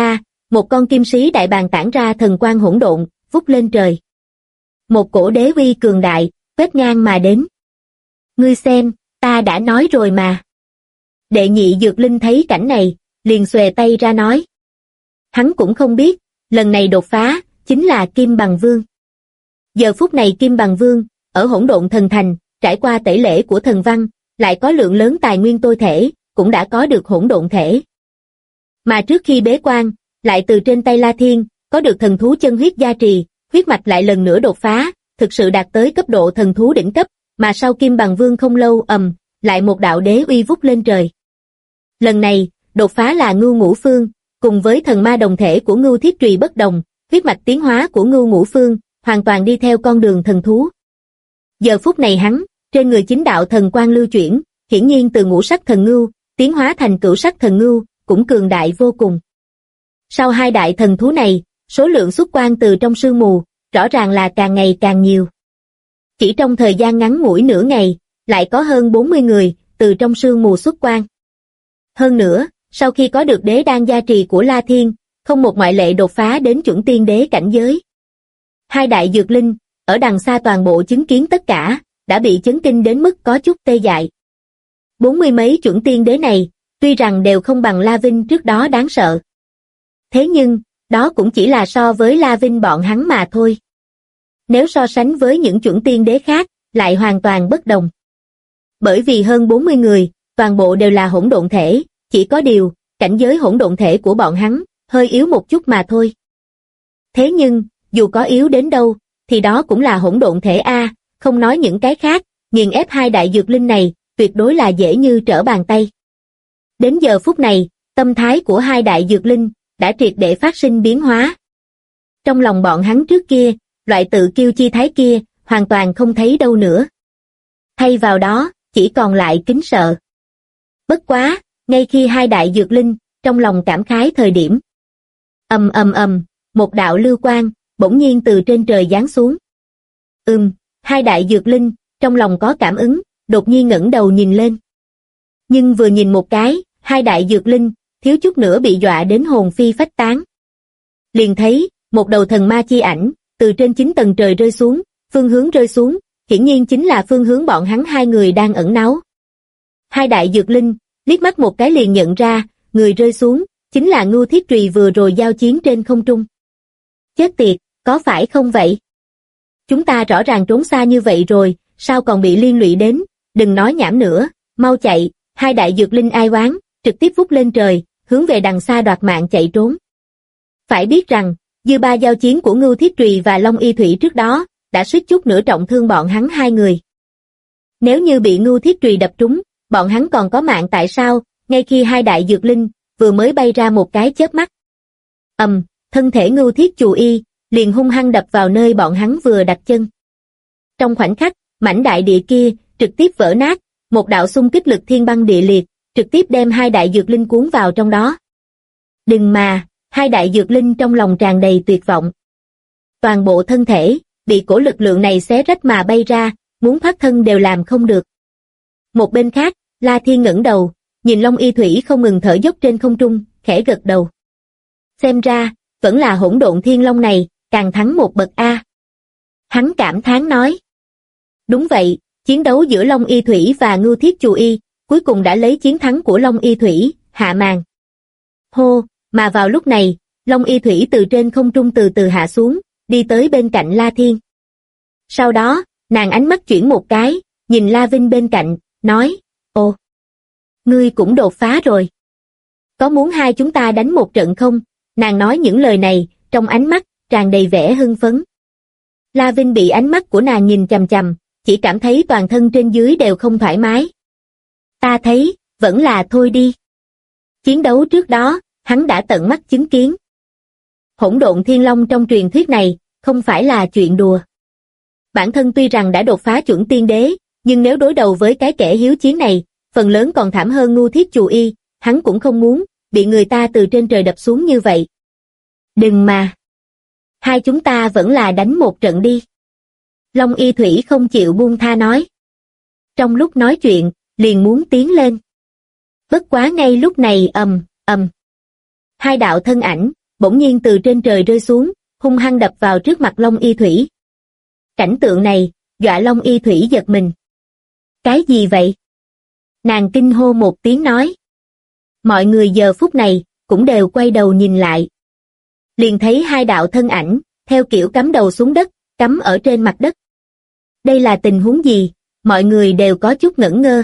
một con kim sĩ đại bàng tản ra thần quang hỗn độn, vút lên trời. Một cổ đế uy cường đại, quét ngang mà đến. Ngươi xem, ta đã nói rồi mà. Đệ nhị dược linh thấy cảnh này, liền xuề tay ra nói. Hắn cũng không biết, lần này đột phá, chính là Kim Bằng Vương. Giờ phút này Kim Bằng Vương, ở hỗn độn thần thành, trải qua tẩy lễ của thần văn, lại có lượng lớn tài nguyên tôi thể, cũng đã có được hỗn độn thể. Mà trước khi bế quan, lại từ trên tay La Thiên, có được thần thú chân huyết gia trì, huyết mạch lại lần nữa đột phá, thực sự đạt tới cấp độ thần thú đỉnh cấp, mà sau Kim Bằng Vương không lâu lại một đạo đế uy vút lên trời. Lần này, đột phá là Ngưu Ngũ Phương, cùng với thần ma đồng thể của Ngưu Thiết Trùy bất đồng, huyết mạch tiến hóa của Ngưu Ngũ Phương, hoàn toàn đi theo con đường thần thú. Giờ phút này hắn, trên người chính đạo thần quang lưu chuyển, hiển nhiên từ ngũ sắc thần ngưu, tiến hóa thành cửu sắc thần ngưu, cũng cường đại vô cùng. Sau hai đại thần thú này, số lượng xuất quan từ trong sương mù, rõ ràng là càng ngày càng nhiều. Chỉ trong thời gian ngắn ngủi nửa ngày, lại có hơn 40 người, từ trong sương mù xuất quan. Hơn nữa, sau khi có được đế đan gia trì của La Thiên, không một ngoại lệ đột phá đến chuẩn tiên đế cảnh giới. Hai đại dược linh, ở đằng xa toàn bộ chứng kiến tất cả, đã bị chấn kinh đến mức có chút tê dại. 40 mấy chuẩn tiên đế này, tuy rằng đều không bằng La Vinh trước đó đáng sợ. Thế nhưng, đó cũng chỉ là so với La Vinh bọn hắn mà thôi. Nếu so sánh với những chuẩn tiên đế khác, lại hoàn toàn bất đồng. Bởi vì hơn 40 người, toàn bộ đều là hỗn độn thể, chỉ có điều, cảnh giới hỗn độn thể của bọn hắn, hơi yếu một chút mà thôi. Thế nhưng, dù có yếu đến đâu, thì đó cũng là hỗn độn thể A, không nói những cái khác, nghiền ép hai đại dược linh này, tuyệt đối là dễ như trở bàn tay. Đến giờ phút này, tâm thái của hai đại dược linh, đã triệt để phát sinh biến hóa. Trong lòng bọn hắn trước kia, loại tự kiêu chi thái kia, hoàn toàn không thấy đâu nữa. Thay vào đó, chỉ còn lại kính sợ. Bất quá, ngay khi hai đại dược linh, trong lòng cảm khái thời điểm. Một đạo lưu quang, bỗng nhiên từ trên trời giáng xuống. Hai đại dược linh, trong lòng có cảm ứng, đột nhiên ngẩng đầu nhìn lên. Nhưng vừa nhìn một cái, hai đại dược linh, thiếu chút nữa bị dọa đến hồn phi phách tán. Liền thấy, một đầu thần ma chi ảnh, từ trên 9 tầng trời rơi xuống, phương hướng rơi xuống, hiển nhiên chính là phương hướng bọn hắn hai người đang ẩn náu. Hai đại dược linh, liếc mắt một cái liền nhận ra, người rơi xuống, chính là Ngưu Thiết Trùy vừa rồi giao chiến trên không trung. Chết tiệt, có phải không vậy? Chúng ta rõ ràng trốn xa như vậy rồi, sao còn bị liên lụy đến, đừng nói nhảm nữa, mau chạy, hai đại dược linh ai oán, trực tiếp vút lên trời, hướng về đằng xa đoạt mạng chạy trốn. Phải biết rằng, dư ba giao chiến của Ngưu Thiết Trùy và Long Y Thủy trước đó, đã suýt chút nữa trọng thương bọn hắn hai người. Nếu như bị Ngưu Thiết Trùy đập trúng, bọn hắn còn có mạng tại sao, ngay khi hai đại dược linh, vừa mới bay ra một cái chớp mắt. Thân thể Ngưu Thiết Chù Y, liền hung hăng đập vào nơi bọn hắn vừa đặt chân. Trong khoảnh khắc, mảnh đại địa kia, trực tiếp vỡ nát, một đạo xung kích lực thiên băng địa liệt, trực tiếp đem hai đại dược linh cuốn vào trong đó. Đừng mà, hai đại dược linh trong lòng tràn đầy tuyệt vọng. Toàn bộ thân thể, bị cổ lực lượng này xé rách mà bay ra, muốn thoát thân đều làm không được. Một bên khác, La Thiên ngẩng đầu, nhìn Long Y Thủy không ngừng thở dốc trên không trung, khẽ gật đầu. Xem ra, vẫn là hỗn độn thiên long này, càng thắng một bậc A. Hắn cảm thán nói. Đúng vậy, chiến đấu giữa Long Y Thủy và Ngưu Thiết Chù Y, cuối cùng đã lấy chiến thắng của Long Y Thủy, hạ màn. Hô, mà vào lúc này, Long Y Thủy từ trên không trung từ từ hạ xuống, đi tới bên cạnh La Thiên. Sau đó, nàng ánh mắt chuyển một cái, nhìn La Vinh bên cạnh, nói, ồ, ngươi cũng đột phá rồi. Có muốn hai chúng ta đánh một trận không? Nàng nói những lời này, trong ánh mắt, tràn đầy vẻ hưng phấn. La Vinh bị ánh mắt của nàng nhìn chằm chằm, chỉ cảm thấy toàn thân trên dưới đều không thoải mái. Ta thấy, vẫn là thôi đi. Chiến đấu trước đó, hắn đã tận mắt chứng kiến. Hỗn độn thiên long trong truyền thuyết này, không phải là chuyện đùa. Bản thân tuy rằng đã đột phá chuẩn tiên đế, nhưng nếu đối đầu với cái kẻ hiếu chiến này, phần lớn còn thảm hơn Ngưu Thiết Chù Y, hắn cũng không muốn, bị người ta từ trên trời đập xuống như vậy. Đừng mà. Hai chúng ta vẫn là đánh một trận đi. Long Y Thủy không chịu buông tha nói. Trong lúc nói chuyện, liền muốn tiến lên. Bất quá ngay lúc này hai đạo thân ảnh, bỗng nhiên từ trên trời rơi xuống, hung hăng đập vào trước mặt Long Y Thủy. Cảnh tượng này, dọa Long Y Thủy giật mình. Cái gì vậy? Nàng kinh hô một tiếng nói. Mọi người giờ phút này, cũng đều quay đầu nhìn lại. Liền thấy hai đạo thân ảnh, theo kiểu cắm đầu xuống đất, cắm ở trên mặt đất. Đây là tình huống gì? Mọi người đều có chút ngẩn ngơ.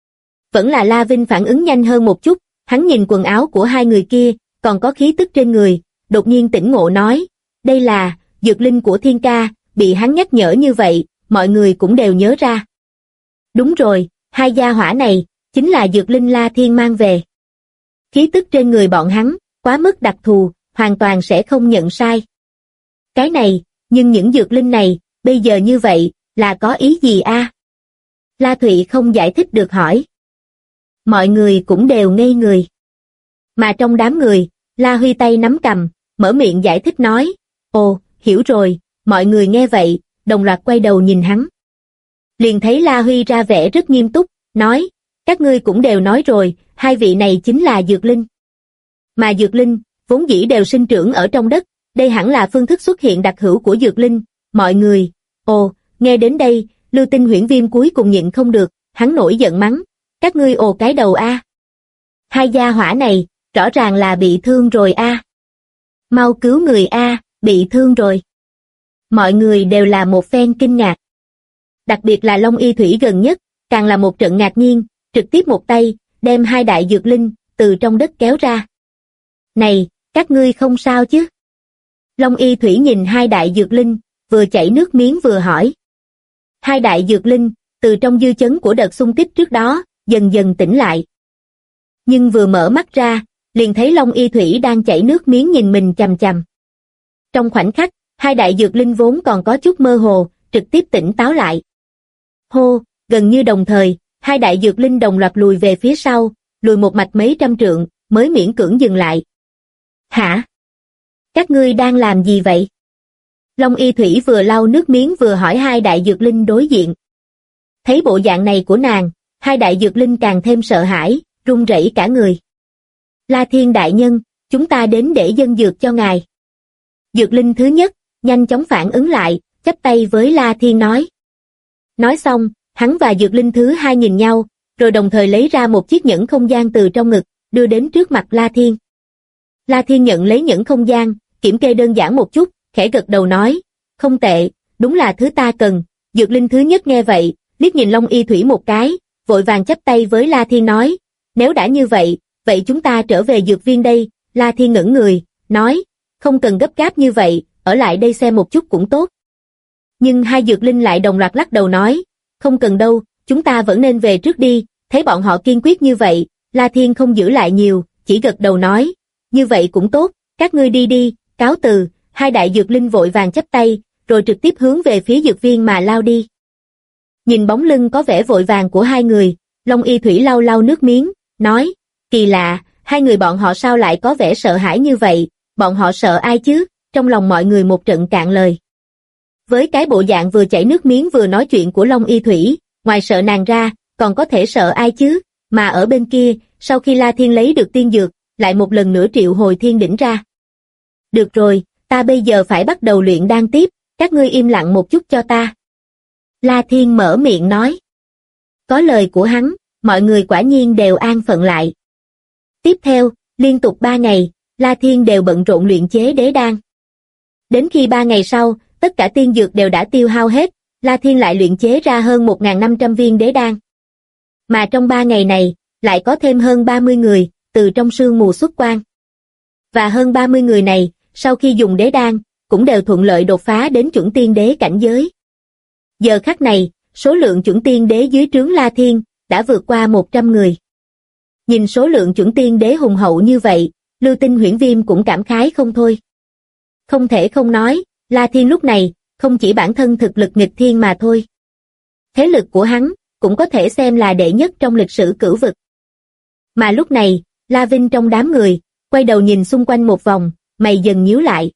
Vẫn là La Vinh phản ứng nhanh hơn một chút, hắn nhìn quần áo của hai người kia, còn có khí tức trên người, đột nhiên tỉnh ngộ nói, đây là dược linh của Thiên Ca, bị hắn nhắc nhở như vậy, mọi người cũng đều nhớ ra. Đúng rồi, hai gia hỏa này, chính là dược linh La Thiên mang về. Khí tức trên người bọn hắn, quá mức đặc thù, hoàn toàn sẽ không nhận sai. Cái này, nhưng những dược linh này, bây giờ như vậy, là có ý gì a? La Thụy không giải thích được hỏi. Mọi người cũng đều ngây người. Mà trong đám người, La Huy tay nắm cằm, mở miệng giải thích nói, ồ, hiểu rồi, mọi người nghe vậy, đồng loạt quay đầu nhìn hắn. Liền thấy La Huy ra vẻ rất nghiêm túc, nói, các ngươi cũng đều nói rồi, hai vị này chính là dược linh. Mà dược linh, vốn dĩ đều sinh trưởng ở trong đất, đây hẳn là phương thức xuất hiện đặc hữu của dược linh, mọi người, ồ, nghe đến đây, Lưu Tinh Huyễn Viêm cuối cùng nhịn không được, hắn nổi giận mắng, các ngươi ồ cái đầu a. Hai gia hỏa này, rõ ràng là bị thương rồi a. Mau cứu người a, bị thương rồi. Mọi người đều là một phen kinh ngạc. Đặc biệt là Long Y Thủy gần nhất, càng là một trận ngạc nhiên, trực tiếp một tay, đem hai đại dược linh, từ trong đất kéo ra. Này, các ngươi không sao chứ? Long Y Thủy nhìn hai đại dược linh, vừa chảy nước miếng vừa hỏi. Hai đại dược linh, từ trong dư chấn của đợt xung kích trước đó, dần dần tỉnh lại. Nhưng vừa mở mắt ra, liền thấy Long Y Thủy đang chảy nước miếng nhìn mình chằm chằm. Trong khoảnh khắc, hai đại dược linh vốn còn có chút mơ hồ, trực tiếp tỉnh táo lại. Hô, gần như đồng thời, hai đại dược linh đồng loạt lùi về phía sau, lùi một mạch mấy trăm trượng, mới miễn cưỡng dừng lại. Hả? Các ngươi đang làm gì vậy? Long Y Thủy vừa lau nước miếng vừa hỏi hai đại dược linh đối diện. Thấy bộ dạng này của nàng, hai đại dược linh càng thêm sợ hãi, run rẩy cả người. La Thiên đại nhân, chúng ta đến để dâng dược cho ngài. Dược linh thứ nhất, nhanh chóng phản ứng lại, chắp tay với La Thiên nói. Nói xong, hắn và dược linh thứ hai nhìn nhau, rồi đồng thời lấy ra một chiếc nhẫn không gian từ trong ngực, đưa đến trước mặt La Thiên. La Thiên nhận lấy nhẫn không gian, kiểm kê đơn giản một chút, khẽ gật đầu nói, không tệ, đúng là thứ ta cần. Dược linh thứ nhất nghe vậy, liếc nhìn Long Y Thủy một cái, vội vàng chắp tay với La Thiên nói, nếu đã như vậy, vậy chúng ta trở về dược viên đây. La Thiên ngẩn người, nói, không cần gấp gáp như vậy, ở lại đây xem một chút cũng tốt. Nhưng hai dược linh lại đồng loạt lắc đầu nói, không cần đâu, chúng ta vẫn nên về trước đi. Thấy bọn họ kiên quyết như vậy, La Thiên không giữ lại nhiều, chỉ gật đầu nói, như vậy cũng tốt, các ngươi đi đi, cáo từ. Hai đại dược linh vội vàng chắp tay, rồi trực tiếp hướng về phía dược viên mà lao đi. Nhìn bóng lưng có vẻ vội vàng của hai người, Long Y Thủy lau lau nước miếng, nói, kỳ lạ, hai người bọn họ sao lại có vẻ sợ hãi như vậy, bọn họ sợ ai chứ? Trong lòng mọi người một trận cạn lời. Với cái bộ dạng vừa chảy nước miếng vừa nói chuyện của Long Y Thủy, ngoài sợ nàng ra, còn có thể sợ ai chứ? Mà ở bên kia, sau khi La Thiên lấy được tiên dược, lại một lần nữa triệu hồi thiên đỉnh ra. Được rồi, ta bây giờ phải bắt đầu luyện đan tiếp, các ngươi im lặng một chút cho ta. La Thiên mở miệng nói. Có lời của hắn, mọi người quả nhiên đều an phận lại. Tiếp theo, liên tục 3 ngày, La Thiên đều bận rộn luyện chế đế đan. Đến khi 3 ngày sau, tất cả tiên dược đều đã tiêu hao hết, La Thiên lại luyện chế ra hơn 1.500 viên đế đan. Mà trong 3 ngày này, lại có thêm hơn 30 người, từ trong sương mù xuất quan. Và hơn 30 người này, sau khi dùng đế đan, cũng đều thuận lợi đột phá đến chuẩn tiên đế cảnh giới. Giờ khắc này, số lượng chuẩn tiên đế dưới trướng La Thiên, đã vượt qua 100 người. Nhìn số lượng chuẩn tiên đế hùng hậu như vậy, Lưu Tinh Huyễn Viêm cũng cảm khái không thôi. Không thể không nói, La Thiên lúc này, không chỉ bản thân thực lực nghịch thiên mà thôi. Thế lực của hắn, cũng có thể xem là đệ nhất trong lịch sử cửu vực. Mà lúc này, La Vinh trong đám người, quay đầu nhìn xung quanh một vòng, mày dần nhíu lại.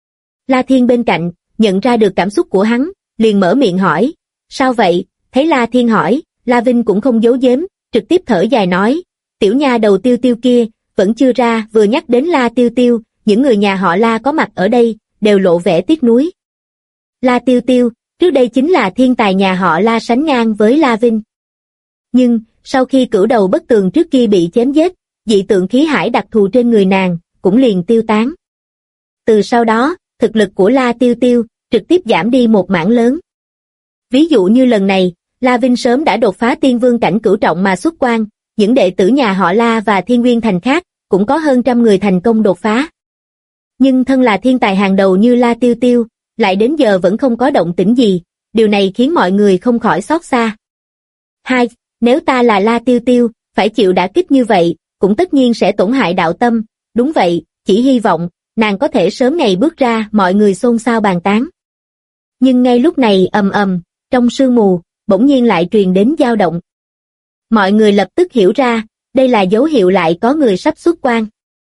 La Thiên bên cạnh, nhận ra được cảm xúc của hắn, liền mở miệng hỏi, sao vậy? Thấy La Thiên hỏi, La Vinh cũng không giấu giếm, trực tiếp thở dài nói, tiểu nha đầu Tiêu Tiêu kia, vẫn chưa ra. Vừa nhắc đến La Tiêu Tiêu, những người nhà họ La có mặt ở đây, đều lộ vẻ tiếc nuối. La Tiêu Tiêu, trước đây chính là thiên tài nhà họ La sánh ngang với La Vinh. Nhưng, sau khi cửu đầu bất tường trước kia bị chém giết, dị tượng khí hải đặc thù trên người nàng, cũng liền tiêu tán. Từ sau đó, thực lực của La Tiêu Tiêu, trực tiếp giảm đi một mảng lớn. Ví dụ như lần này, La Vinh sớm đã đột phá tiên vương cảnh cửu trọng mà xuất quan, những đệ tử nhà họ La và Thiên Nguyên Thành khác, cũng có hơn trăm người thành công đột phá. Nhưng thân là thiên tài hàng đầu như La Tiêu Tiêu, lại đến giờ vẫn không có động tĩnh gì, điều này khiến mọi người không khỏi xót xa. Hai, nếu ta là La Tiêu Tiêu, phải chịu đả kích như vậy, cũng tất nhiên sẽ tổn hại đạo tâm, đúng vậy, chỉ hy vọng, nàng có thể sớm ngày bước ra, mọi người xôn xao bàn tán. Nhưng ngay lúc này trong sương mù, bỗng nhiên lại truyền đến dao động. Mọi người lập tức hiểu ra, đây là dấu hiệu lại có người sắp xuất quan.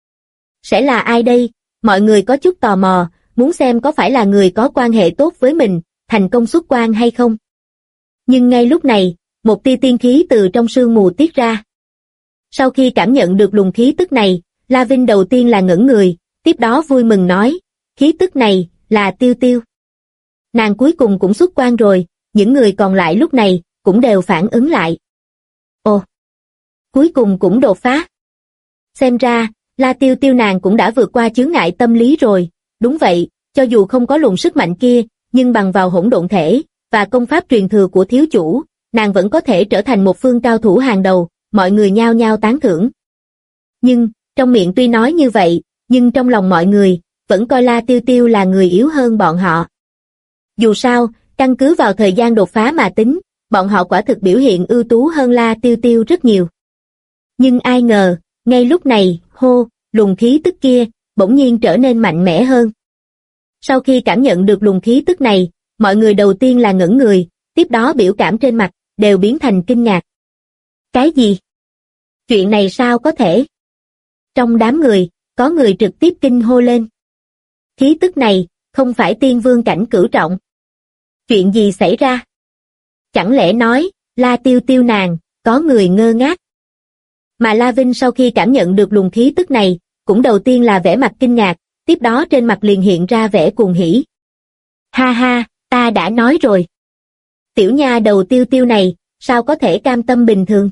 Sẽ là ai đây? Mọi người có chút tò mò, muốn xem có phải là người có quan hệ tốt với mình, thành công xuất quan hay không. Nhưng ngay lúc này, một tia tiên khí từ trong sương mù tiết ra. Sau khi cảm nhận được luồng khí tức này, La Vinh đầu tiên là ngẩn người, tiếp đó vui mừng nói, khí tức này, là Tiêu Tiêu. Nàng cuối cùng cũng xuất quan rồi, những người còn lại lúc này, cũng đều phản ứng lại. Ồ, cuối cùng cũng đột phá. Xem ra, La Tiêu Tiêu nàng cũng đã vượt qua chướng ngại tâm lý rồi, đúng vậy, cho dù không có luồng sức mạnh kia, nhưng bằng vào hỗn độn thể, và công pháp truyền thừa của thiếu chủ, nàng vẫn có thể trở thành một phương cao thủ hàng đầu, mọi người nhao nhao tán thưởng. Nhưng, trong miệng tuy nói như vậy, nhưng trong lòng mọi người, vẫn coi La Tiêu Tiêu là người yếu hơn bọn họ. Dù sao, căn cứ vào thời gian đột phá mà tính, bọn họ quả thực biểu hiện ưu tú hơn La Tiêu Tiêu rất nhiều. Nhưng ai ngờ, ngay lúc này, luồng khí tức kia, bỗng nhiên trở nên mạnh mẽ hơn. Sau khi cảm nhận được luồng khí tức này, mọi người đầu tiên là ngẩn người, tiếp đó biểu cảm trên mặt, đều biến thành kinh ngạc. Cái gì? Chuyện này sao có thể? Trong đám người, có người trực tiếp kinh hô lên. Khí tức này, không phải tiên vương cảnh cửu trọng. Chuyện gì xảy ra? Chẳng lẽ nói, La Tiêu Tiêu nàng, có người ngơ ngác. Mà La Vinh sau khi cảm nhận được luồng khí tức này, cũng đầu tiên là vẻ mặt kinh ngạc, tiếp đó trên mặt liền hiện ra vẻ cuồng hỉ. Ha ha, ta đã nói rồi. Tiểu nha đầu Tiêu Tiêu này, sao có thể cam tâm bình thường?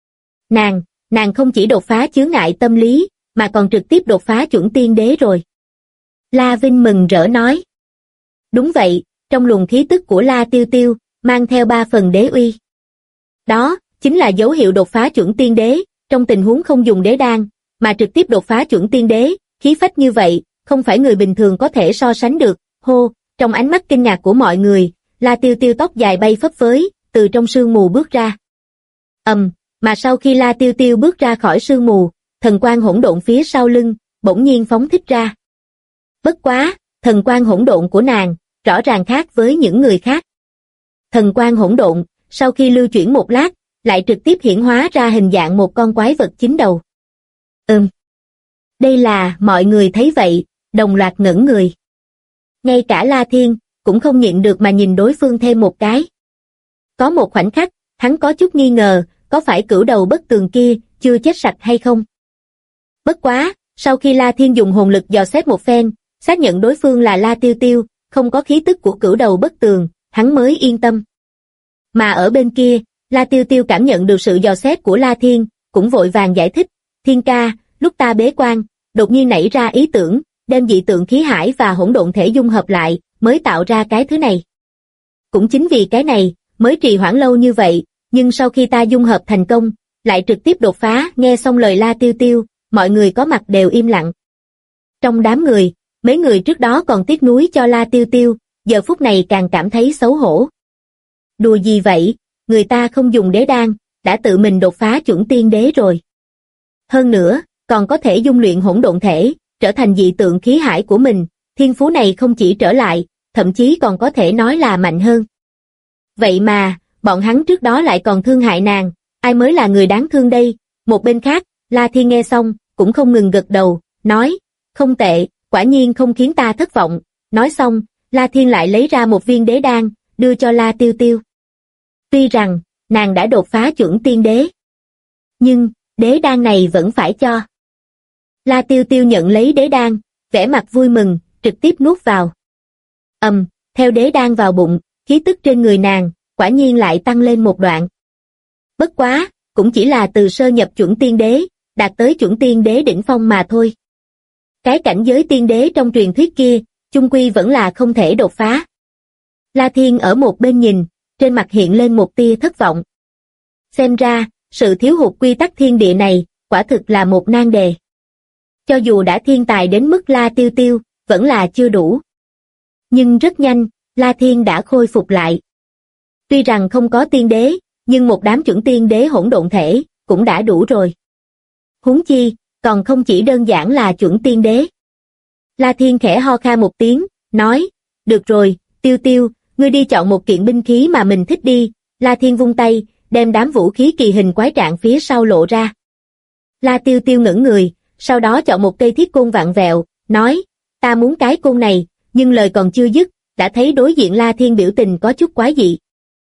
Nàng không chỉ đột phá chướng ngại tâm lý, mà còn trực tiếp đột phá chuẩn tiên đế rồi. La Vinh mừng rỡ nói. Đúng vậy, trong luồng khí tức của La Tiêu Tiêu, mang theo 3 phần đế uy. Đó, chính là dấu hiệu đột phá chuẩn tiên đế, trong tình huống không dùng đế đan, mà trực tiếp đột phá chuẩn tiên đế, khí phách như vậy, không phải người bình thường có thể so sánh được. Trong ánh mắt kinh ngạc của mọi người, La Tiêu Tiêu tóc dài bay phấp phới, từ trong sương mù bước ra. Mà sau khi La Tiêu Tiêu bước ra khỏi sương mù, thần quang hỗn độn phía sau lưng, bỗng nhiên phóng thích ra. Bất quá, thần quang hỗn độn của nàng, rõ ràng khác với những người khác. Thần quang hỗn độn, sau khi lưu chuyển một lát, lại trực tiếp hiển hóa ra hình dạng một con quái vật 9 đầu. Đây là, mọi người thấy vậy, đồng loạt ngẩn người. Ngay cả La Thiên, cũng không nhịn được mà nhìn đối phương thêm một cái. Có một khoảnh khắc, hắn có chút nghi ngờ, có phải cửu đầu bất tường kia, chưa chết sạch hay không? Bất quá, sau khi La Thiên dùng hồn lực dò xét một phen, xác nhận đối phương là La Tiêu Tiêu, không có khí tức của cửu đầu bất tường, hắn mới yên tâm. Mà ở bên kia, La Tiêu Tiêu cảm nhận được sự dò xét của La Thiên, cũng vội vàng giải thích, Thiên ca, lúc ta bế quan, đột nhiên nảy ra ý tưởng, đem dị tượng khí hải và hỗn độn thể dung hợp lại, mới tạo ra cái thứ này. Cũng chính vì cái này, mới trì hoãn lâu như vậy, nhưng sau khi ta dung hợp thành công, lại trực tiếp đột phá. Nghe xong lời La Tiêu Tiêu, mọi người có mặt đều im lặng. Trong đám người, mấy người trước đó còn tiếc nuối cho La Tiêu Tiêu, giờ phút này càng cảm thấy xấu hổ. Đùa gì vậy, người ta không dùng đế đan, đã tự mình đột phá chuẩn tiên đế rồi. Hơn nữa, còn có thể dung luyện hỗn độn thể, trở thành dị tượng khí hải của mình, thiên phú này không chỉ trở lại, thậm chí còn có thể nói là mạnh hơn. Vậy mà, bọn hắn trước đó lại còn thương hại nàng, ai mới là người đáng thương đây? Một bên khác, La Thiên nghe xong, cũng không ngừng gật đầu, nói, không tệ, quả nhiên không khiến ta thất vọng. Nói xong, La Thiên lại lấy ra một viên đế đan, đưa cho La Tiêu Tiêu. Tuy rằng, nàng đã đột phá chuẩn tiên đế, nhưng, đế đan này vẫn phải cho. La Tiêu Tiêu nhận lấy đế đan, vẻ mặt vui mừng, trực tiếp nuốt vào. Theo đế đan vào bụng, khí tức trên người nàng, quả nhiên lại tăng lên một đoạn. Bất quá, cũng chỉ là từ sơ nhập chuẩn tiên đế, đạt tới chuẩn tiên đế đỉnh phong mà thôi. Cái cảnh giới tiên đế trong truyền thuyết kia, chung quy vẫn là không thể đột phá. La Thiên ở một bên nhìn, trên mặt hiện lên một tia thất vọng. Xem ra, sự thiếu hụt quy tắc thiên địa này, quả thực là một nan đề. Cho dù đã thiên tài đến mức La Tiêu Tiêu, vẫn là chưa đủ. Nhưng rất nhanh, La Thiên đã khôi phục lại. Tuy rằng không có tiên đế, nhưng một đám chuẩn tiên đế hỗn độn thể, cũng đã đủ rồi. Huống chi, còn không chỉ đơn giản là chuẩn tiên đế. La Thiên khẽ ho khan một tiếng, nói, được rồi, Tiêu Tiêu, ngươi đi chọn một kiện binh khí mà mình thích đi. La Thiên vung tay, đem đám vũ khí kỳ hình quái trạng phía sau lộ ra. La Tiêu Tiêu ngẩng người, sau đó chọn một cây thiết côn vặn vẹo, nói, ta muốn cái côn này, nhưng lời còn chưa dứt, đã thấy đối diện La Thiên biểu tình có chút quái dị.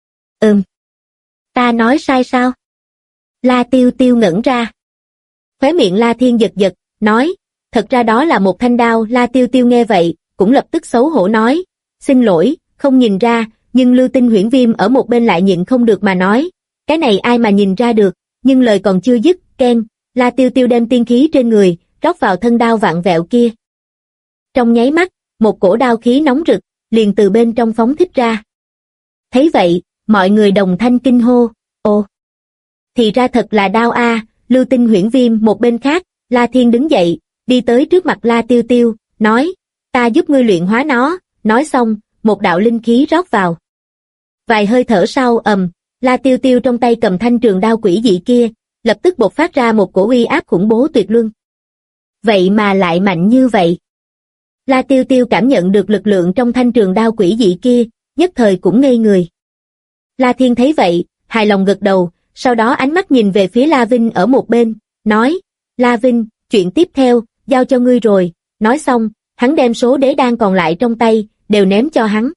Ta nói sai sao? La Tiêu Tiêu ngẩn ra. Khóe miệng La Thiên giật giật, nói, thật ra đó là một thanh đao. La Tiêu Tiêu nghe vậy, cũng lập tức xấu hổ nói, xin lỗi, không nhìn ra, nhưng Lưu Tinh Huyễn Viêm ở một bên lại nhịn không được mà nói, cái này ai mà nhìn ra được, nhưng lời còn chưa dứt, keng, La Tiêu Tiêu đem tiên khí trên người, rót vào thân đao vặn vẹo kia. Trong nháy mắt, một cổ đao khí nóng rực, liền từ bên trong phóng thích ra. Thấy vậy, mọi người đồng thanh kinh hô, ồ, thì ra thật là đao a. Lưu Tinh Huyễn Viêm. Một bên khác, La Thiên đứng dậy, đi tới trước mặt La Tiêu Tiêu, nói, ta giúp ngươi luyện hóa nó. Nói xong, một đạo linh khí rót vào. Vài hơi thở sau, La Tiêu Tiêu trong tay cầm thanh trường đao quỷ dị kia, lập tức bộc phát ra một cổ uy áp khủng bố tuyệt luân. Vậy mà lại mạnh như vậy. La Tiêu Tiêu cảm nhận được lực lượng trong thanh trường đao quỷ dị kia, nhất thời cũng ngây người. La Thiên thấy vậy, hài lòng gật đầu, sau đó ánh mắt nhìn về phía La Vinh ở một bên, nói, La Vinh, chuyện tiếp theo, giao cho ngươi rồi. Nói xong, hắn đem số đế đan còn lại trong tay, đều ném cho hắn.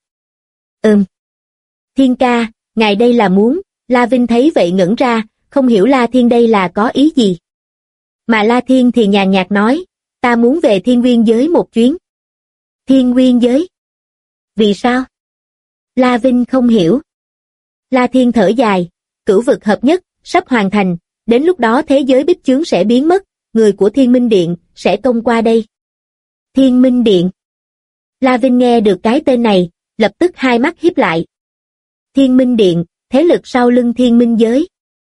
Thiên ca, ngài đây là muốn, La Vinh thấy vậy ngẩn ra, không hiểu La Thiên đây là có ý gì. Mà La Thiên thì nhàn nhạt nói, ta muốn về Thiên Nguyên giới một chuyến. Thiên Nguyên giới? Vì sao? La Vinh không hiểu. La Thiên thở dài, cửu vực hợp nhất, sắp hoàn thành, đến lúc đó thế giới bích chướng sẽ biến mất, người của Thiên Minh Điện sẽ công qua đây. Thiên Minh Điện. La Vinh nghe được cái tên này, lập tức hai mắt híp lại. Thiên Minh Điện, thế lực sau lưng Thiên Minh giới.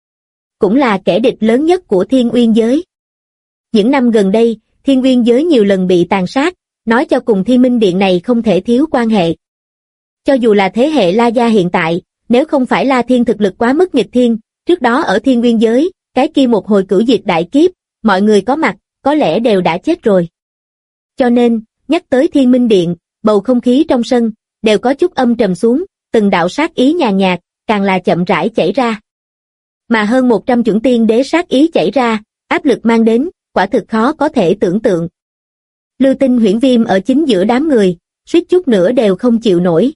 Cũng là kẻ địch lớn nhất của Thiên Uyên giới. Những năm gần đây, Thiên Uyên giới nhiều lần bị tàn sát, nói cho cùng Thiên Minh Điện này không thể thiếu quan hệ. Cho dù là thế hệ La Gia hiện tại, nếu không phải La Thiên thực lực quá mức nghịch thiên, trước đó ở Thiên Uyên giới, cái kia một hồi cửu diệt đại kiếp, mọi người có mặt, có lẽ đều đã chết rồi. Cho nên, nhắc tới Thiên Minh Điện, bầu không khí trong sân, đều có chút âm trầm xuống, từng đạo sát ý nhàn nhạt, càng là chậm rãi chảy ra. Mà hơn 100 chuẩn tiên đế sát ý chảy ra, áp lực mang đến, quả thực khó có thể tưởng tượng. Lưu Tinh Huyễn Viêm ở chính giữa đám người, suýt chút nữa đều không chịu nổi.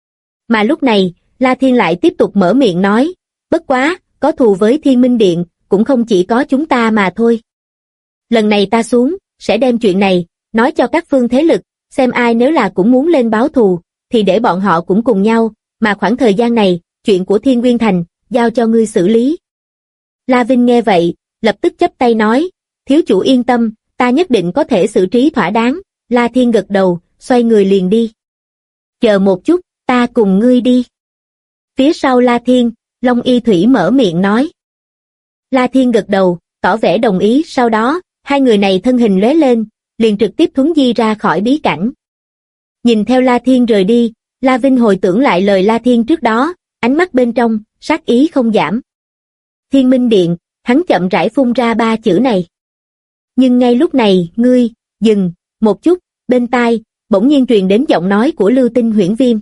Mà lúc này, La Thiên lại tiếp tục mở miệng nói, bất quá, có thù với Thiên Minh Điện, cũng không chỉ có chúng ta mà thôi. Lần này ta xuống, sẽ đem chuyện này, nói cho các phương thế lực, xem ai nếu là cũng muốn lên báo thù, thì để bọn họ cũng cùng nhau, mà khoảng thời gian này, chuyện của Thiên Nguyên Thành, giao cho ngươi xử lý. La Vinh nghe vậy, lập tức chắp tay nói, thiếu chủ yên tâm, ta nhất định có thể xử trí thỏa đáng. La Thiên gật đầu, xoay người liền đi. Chờ một chút, ta cùng ngươi đi. Phía sau La Thiên, Long Y Thủy mở miệng nói. La Thiên gật đầu, tỏ vẻ đồng ý, sau đó, hai người này thân hình lóe lên, liền trực tiếp thuấn di ra khỏi bí cảnh. Nhìn theo La Thiên rời đi, La Vinh hồi tưởng lại lời La Thiên trước đó, ánh mắt bên trong, sát ý không giảm. Thiên Minh Điện, hắn chậm rãi phun ra ba chữ này. Nhưng ngay lúc này, ngươi, dừng, một chút, bên tai, bỗng nhiên truyền đến giọng nói của Lưu Tinh Huyễn Viêm.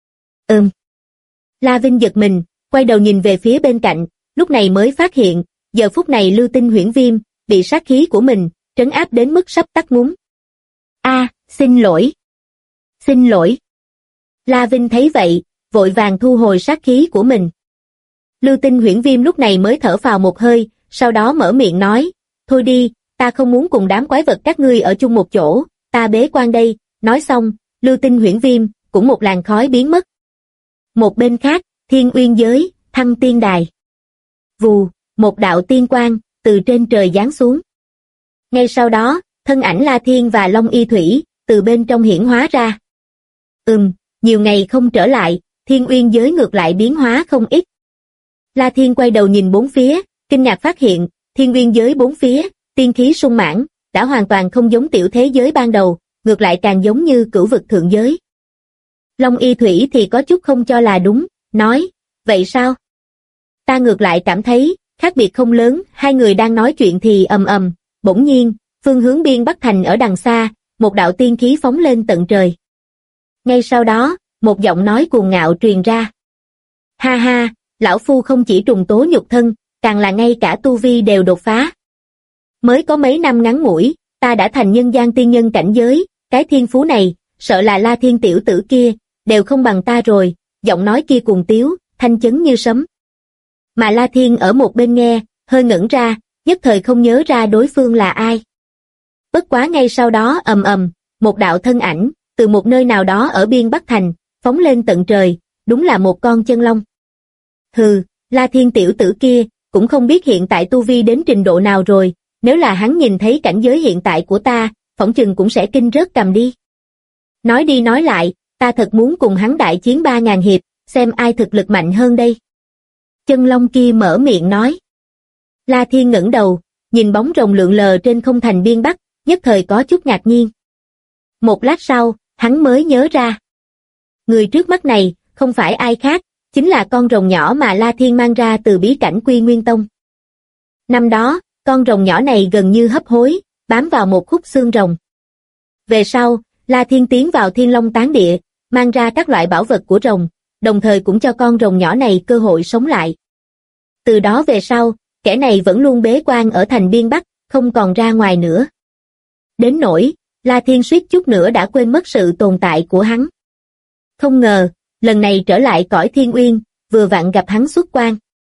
La Vinh giật mình, quay đầu nhìn về phía bên cạnh, lúc này mới phát hiện, giờ phút này Lưu Tinh Huyễn Viêm, bị sát khí của mình, trấn áp đến mức sắp tắt ngúm. Xin lỗi. Xin lỗi. La Vinh thấy vậy, vội vàng thu hồi sát khí của mình. Lưu Tinh Huyễn Viêm lúc này mới thở phào một hơi, sau đó mở miệng nói, thôi đi, ta không muốn cùng đám quái vật các ngươi ở chung một chỗ, ta bế quan đây, nói xong, lưu tinh huyễn viêm, cũng một làn khói biến mất. Một bên khác, Thiên Uyên giới, Thăng Tiên Đài. Vù, một đạo tiên quang, từ trên trời giáng xuống. Ngay sau đó, thân ảnh La Thiên và Long Y Thủy, từ bên trong hiển hóa ra. Nhiều ngày không trở lại, Thiên Uyên giới ngược lại biến hóa không ít. La Thiên quay đầu nhìn bốn phía, kinh ngạc phát hiện, Thiên Uyên giới bốn phía, tiên khí sung mãn, đã hoàn toàn không giống tiểu thế giới ban đầu, ngược lại càng giống như cửu vực thượng giới. Long Y Thủy thì có chút không cho là đúng, nói, vậy sao? Ta ngược lại cảm thấy, khác biệt không lớn, hai người đang nói chuyện thì bỗng nhiên, phương hướng biên Bắc Thành ở đằng xa, một đạo tiên khí phóng lên tận trời. Ngay sau đó, một giọng nói cuồng ngạo truyền ra. Ha ha, lão phu không chỉ trùng tố nhục thân, càng là ngay cả tu vi đều đột phá. Mới có mấy năm ngắn ngủi, ta đã thành nhân gian tiên nhân cảnh giới, cái thiên phú này, sợ là La Thiên tiểu tử kia, đều không bằng ta rồi, giọng nói kia cuồng tiếu, thanh chấn như sấm. Mà La Thiên ở một bên nghe, hơi ngẩn ra, nhất thời không nhớ ra đối phương là ai. Bất quá ngay sau đó một đạo thân ảnh, từ một nơi nào đó ở biên Bắc Thành, phóng lên tận trời, đúng là một con chân long. Hừ, La Thiên tiểu tử kia, cũng không biết hiện tại tu vi đến trình độ nào rồi, nếu là hắn nhìn thấy cảnh giới hiện tại của ta, phỏng chừng cũng sẽ kinh rớt cầm đi. Nói đi nói lại, ta thật muốn cùng hắn đại chiến 3.000 hiệp, xem ai thực lực mạnh hơn đây. Chân long kia mở miệng nói. La Thiên ngẩng đầu, nhìn bóng rồng lượn lờ trên không thành biên Bắc, nhất thời có chút ngạc nhiên. Một lát sau, hắn mới nhớ ra. Người trước mắt này, không phải ai khác, chính là con rồng nhỏ mà La Thiên mang ra từ bí cảnh Quy Nguyên Tông. Năm đó, con rồng nhỏ này gần như hấp hối, bám vào một khúc xương rồng. Về sau, La Thiên tiến vào Thiên Long Tán Địa, mang ra các loại bảo vật của rồng, đồng thời cũng cho con rồng nhỏ này cơ hội sống lại. Từ đó về sau, kẻ này vẫn luôn bế quan ở thành biên Bắc, không còn ra ngoài nữa. Đến nỗi, La Thiên suýt chút nữa đã quên mất sự tồn tại của hắn. Không ngờ, lần này trở lại cõi Thiên Uyên, vừa vặn gặp hắn xuất quan.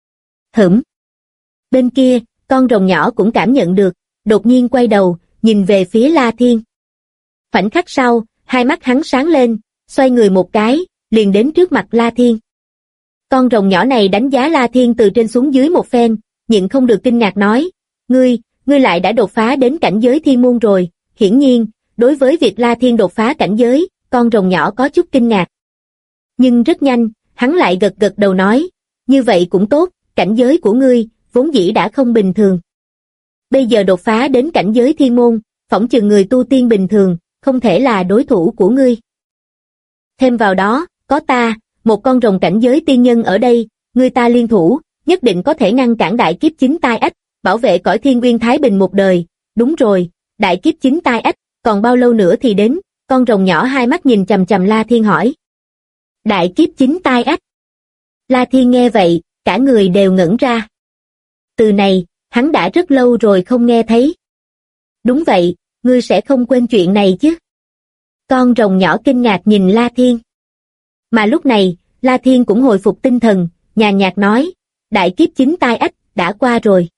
Bên kia, con rồng nhỏ cũng cảm nhận được, đột nhiên quay đầu, nhìn về phía La Thiên. Khoảnh khắc sau, hai mắt hắn sáng lên, xoay người một cái, liền đến trước mặt La Thiên. Con rồng nhỏ này đánh giá La Thiên từ trên xuống dưới một phen, nhịn không được kinh ngạc nói, ngươi lại đã đột phá đến cảnh giới thiên môn rồi. Hiển nhiên, đối với việc La Thiên đột phá cảnh giới, con rồng nhỏ có chút kinh ngạc. Nhưng rất nhanh, hắn lại gật gật đầu nói, như vậy cũng tốt, cảnh giới của ngươi, vốn dĩ đã không bình thường. Bây giờ đột phá đến cảnh giới thiên môn, phỏng chừng người tu tiên bình thường, không thể là đối thủ của ngươi. Thêm vào đó, có ta, một con rồng cảnh giới tiên nhân ở đây, ngươi ta liên thủ, nhất định có thể ngăn cản đại kiếp chính tai ách, bảo vệ cõi Thiên Uyên Thái Bình một đời. Đúng rồi, đại kiếp chính tai ách, còn bao lâu nữa thì đến? Con rồng nhỏ hai mắt nhìn chằm chằm La Thiên hỏi. Đại kiếp chính tai ách. La Thiên nghe vậy, cả người đều ngẩn ra. Từ này, hắn đã rất lâu rồi không nghe thấy. Đúng vậy, ngươi sẽ không quên chuyện này chứ? Con rồng nhỏ kinh ngạc nhìn La Thiên. Mà lúc này, La Thiên cũng hồi phục tinh thần, nhàn nhạt nói, đại kiếp chính tai ách, đã qua rồi.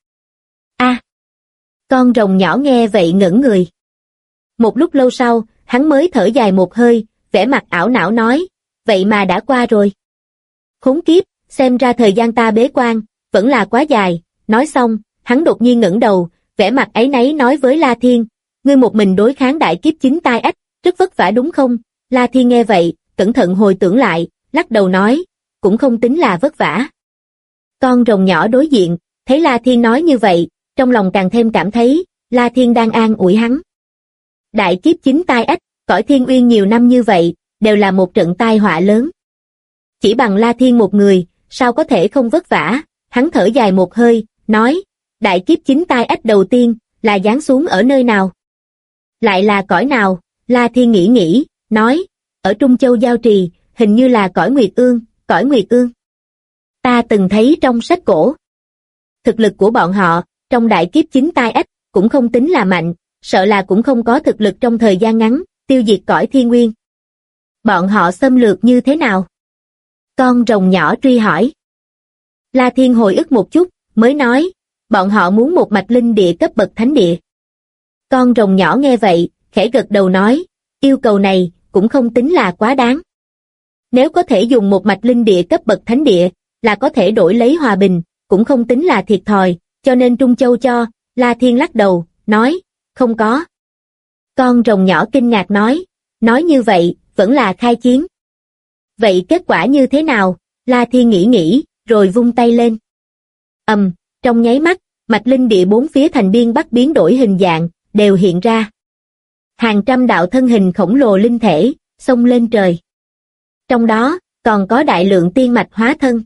Con rồng nhỏ nghe vậy ngẩn người. Một lúc lâu sau, hắn mới thở dài một hơi, vẻ mặt ảo não nói, vậy mà đã qua rồi. Khốn kiếp, xem ra thời gian ta bế quan, vẫn là quá dài. Nói xong, hắn đột nhiên ngẩng đầu, vẻ mặt áy náy nói với La Thiên, ngươi một mình đối kháng đại kiếp chính tai ách, rất vất vả đúng không? La Thiên nghe vậy, cẩn thận hồi tưởng lại, lắc đầu nói, cũng không tính là vất vả. Con rồng nhỏ đối diện, thấy La Thiên nói như vậy, trong lòng càng thêm cảm thấy, La Thiên đang an ủi hắn. Đại kiếp chính tai ách, cõi Thiên Uyên nhiều năm như vậy, đều là một trận tai họa lớn. Chỉ bằng La Thiên một người, sao có thể không vất vả? Hắn thở dài một hơi, nói, đại kiếp chính tai ách đầu tiên, là giáng xuống ở nơi nào? Lại là cõi nào? La Thiên nghĩ, nói, ở Trung Châu Giao Trì, hình như là cõi Nguyệt Ương, cõi Nguyệt Ương. Ta từng thấy trong sách cổ. Thực lực của bọn họ, trong đại kiếp chính tai ách, cũng không tính là mạnh, sợ là cũng không có thực lực trong thời gian ngắn, tiêu diệt cõi Thiên Nguyên. Bọn họ xâm lược như thế nào? Con rồng nhỏ truy hỏi. La Thiên hồi ức một chút, mới nói, bọn họ muốn một mạch linh địa cấp bậc thánh địa. Con rồng nhỏ nghe vậy, khẽ gật đầu nói, yêu cầu này cũng không tính là quá đáng. Nếu có thể dùng một mạch linh địa cấp bậc thánh địa, là có thể đổi lấy hòa bình, cũng không tính là thiệt thòi, cho nên Trung Châu cho. La Thiên lắc đầu, nói, không có. Con rồng nhỏ kinh ngạc nói như vậy, vẫn là khai chiến. Vậy kết quả như thế nào? La Thiên nghĩ, rồi vung tay lên. Trong nháy mắt, mạch linh địa bốn phía thành biên bắc biến đổi hình dạng, đều hiện ra. Hàng trăm đạo thân hình khổng lồ linh thể, xông lên trời. Trong đó, còn có đại lượng tiên mạch hóa thân.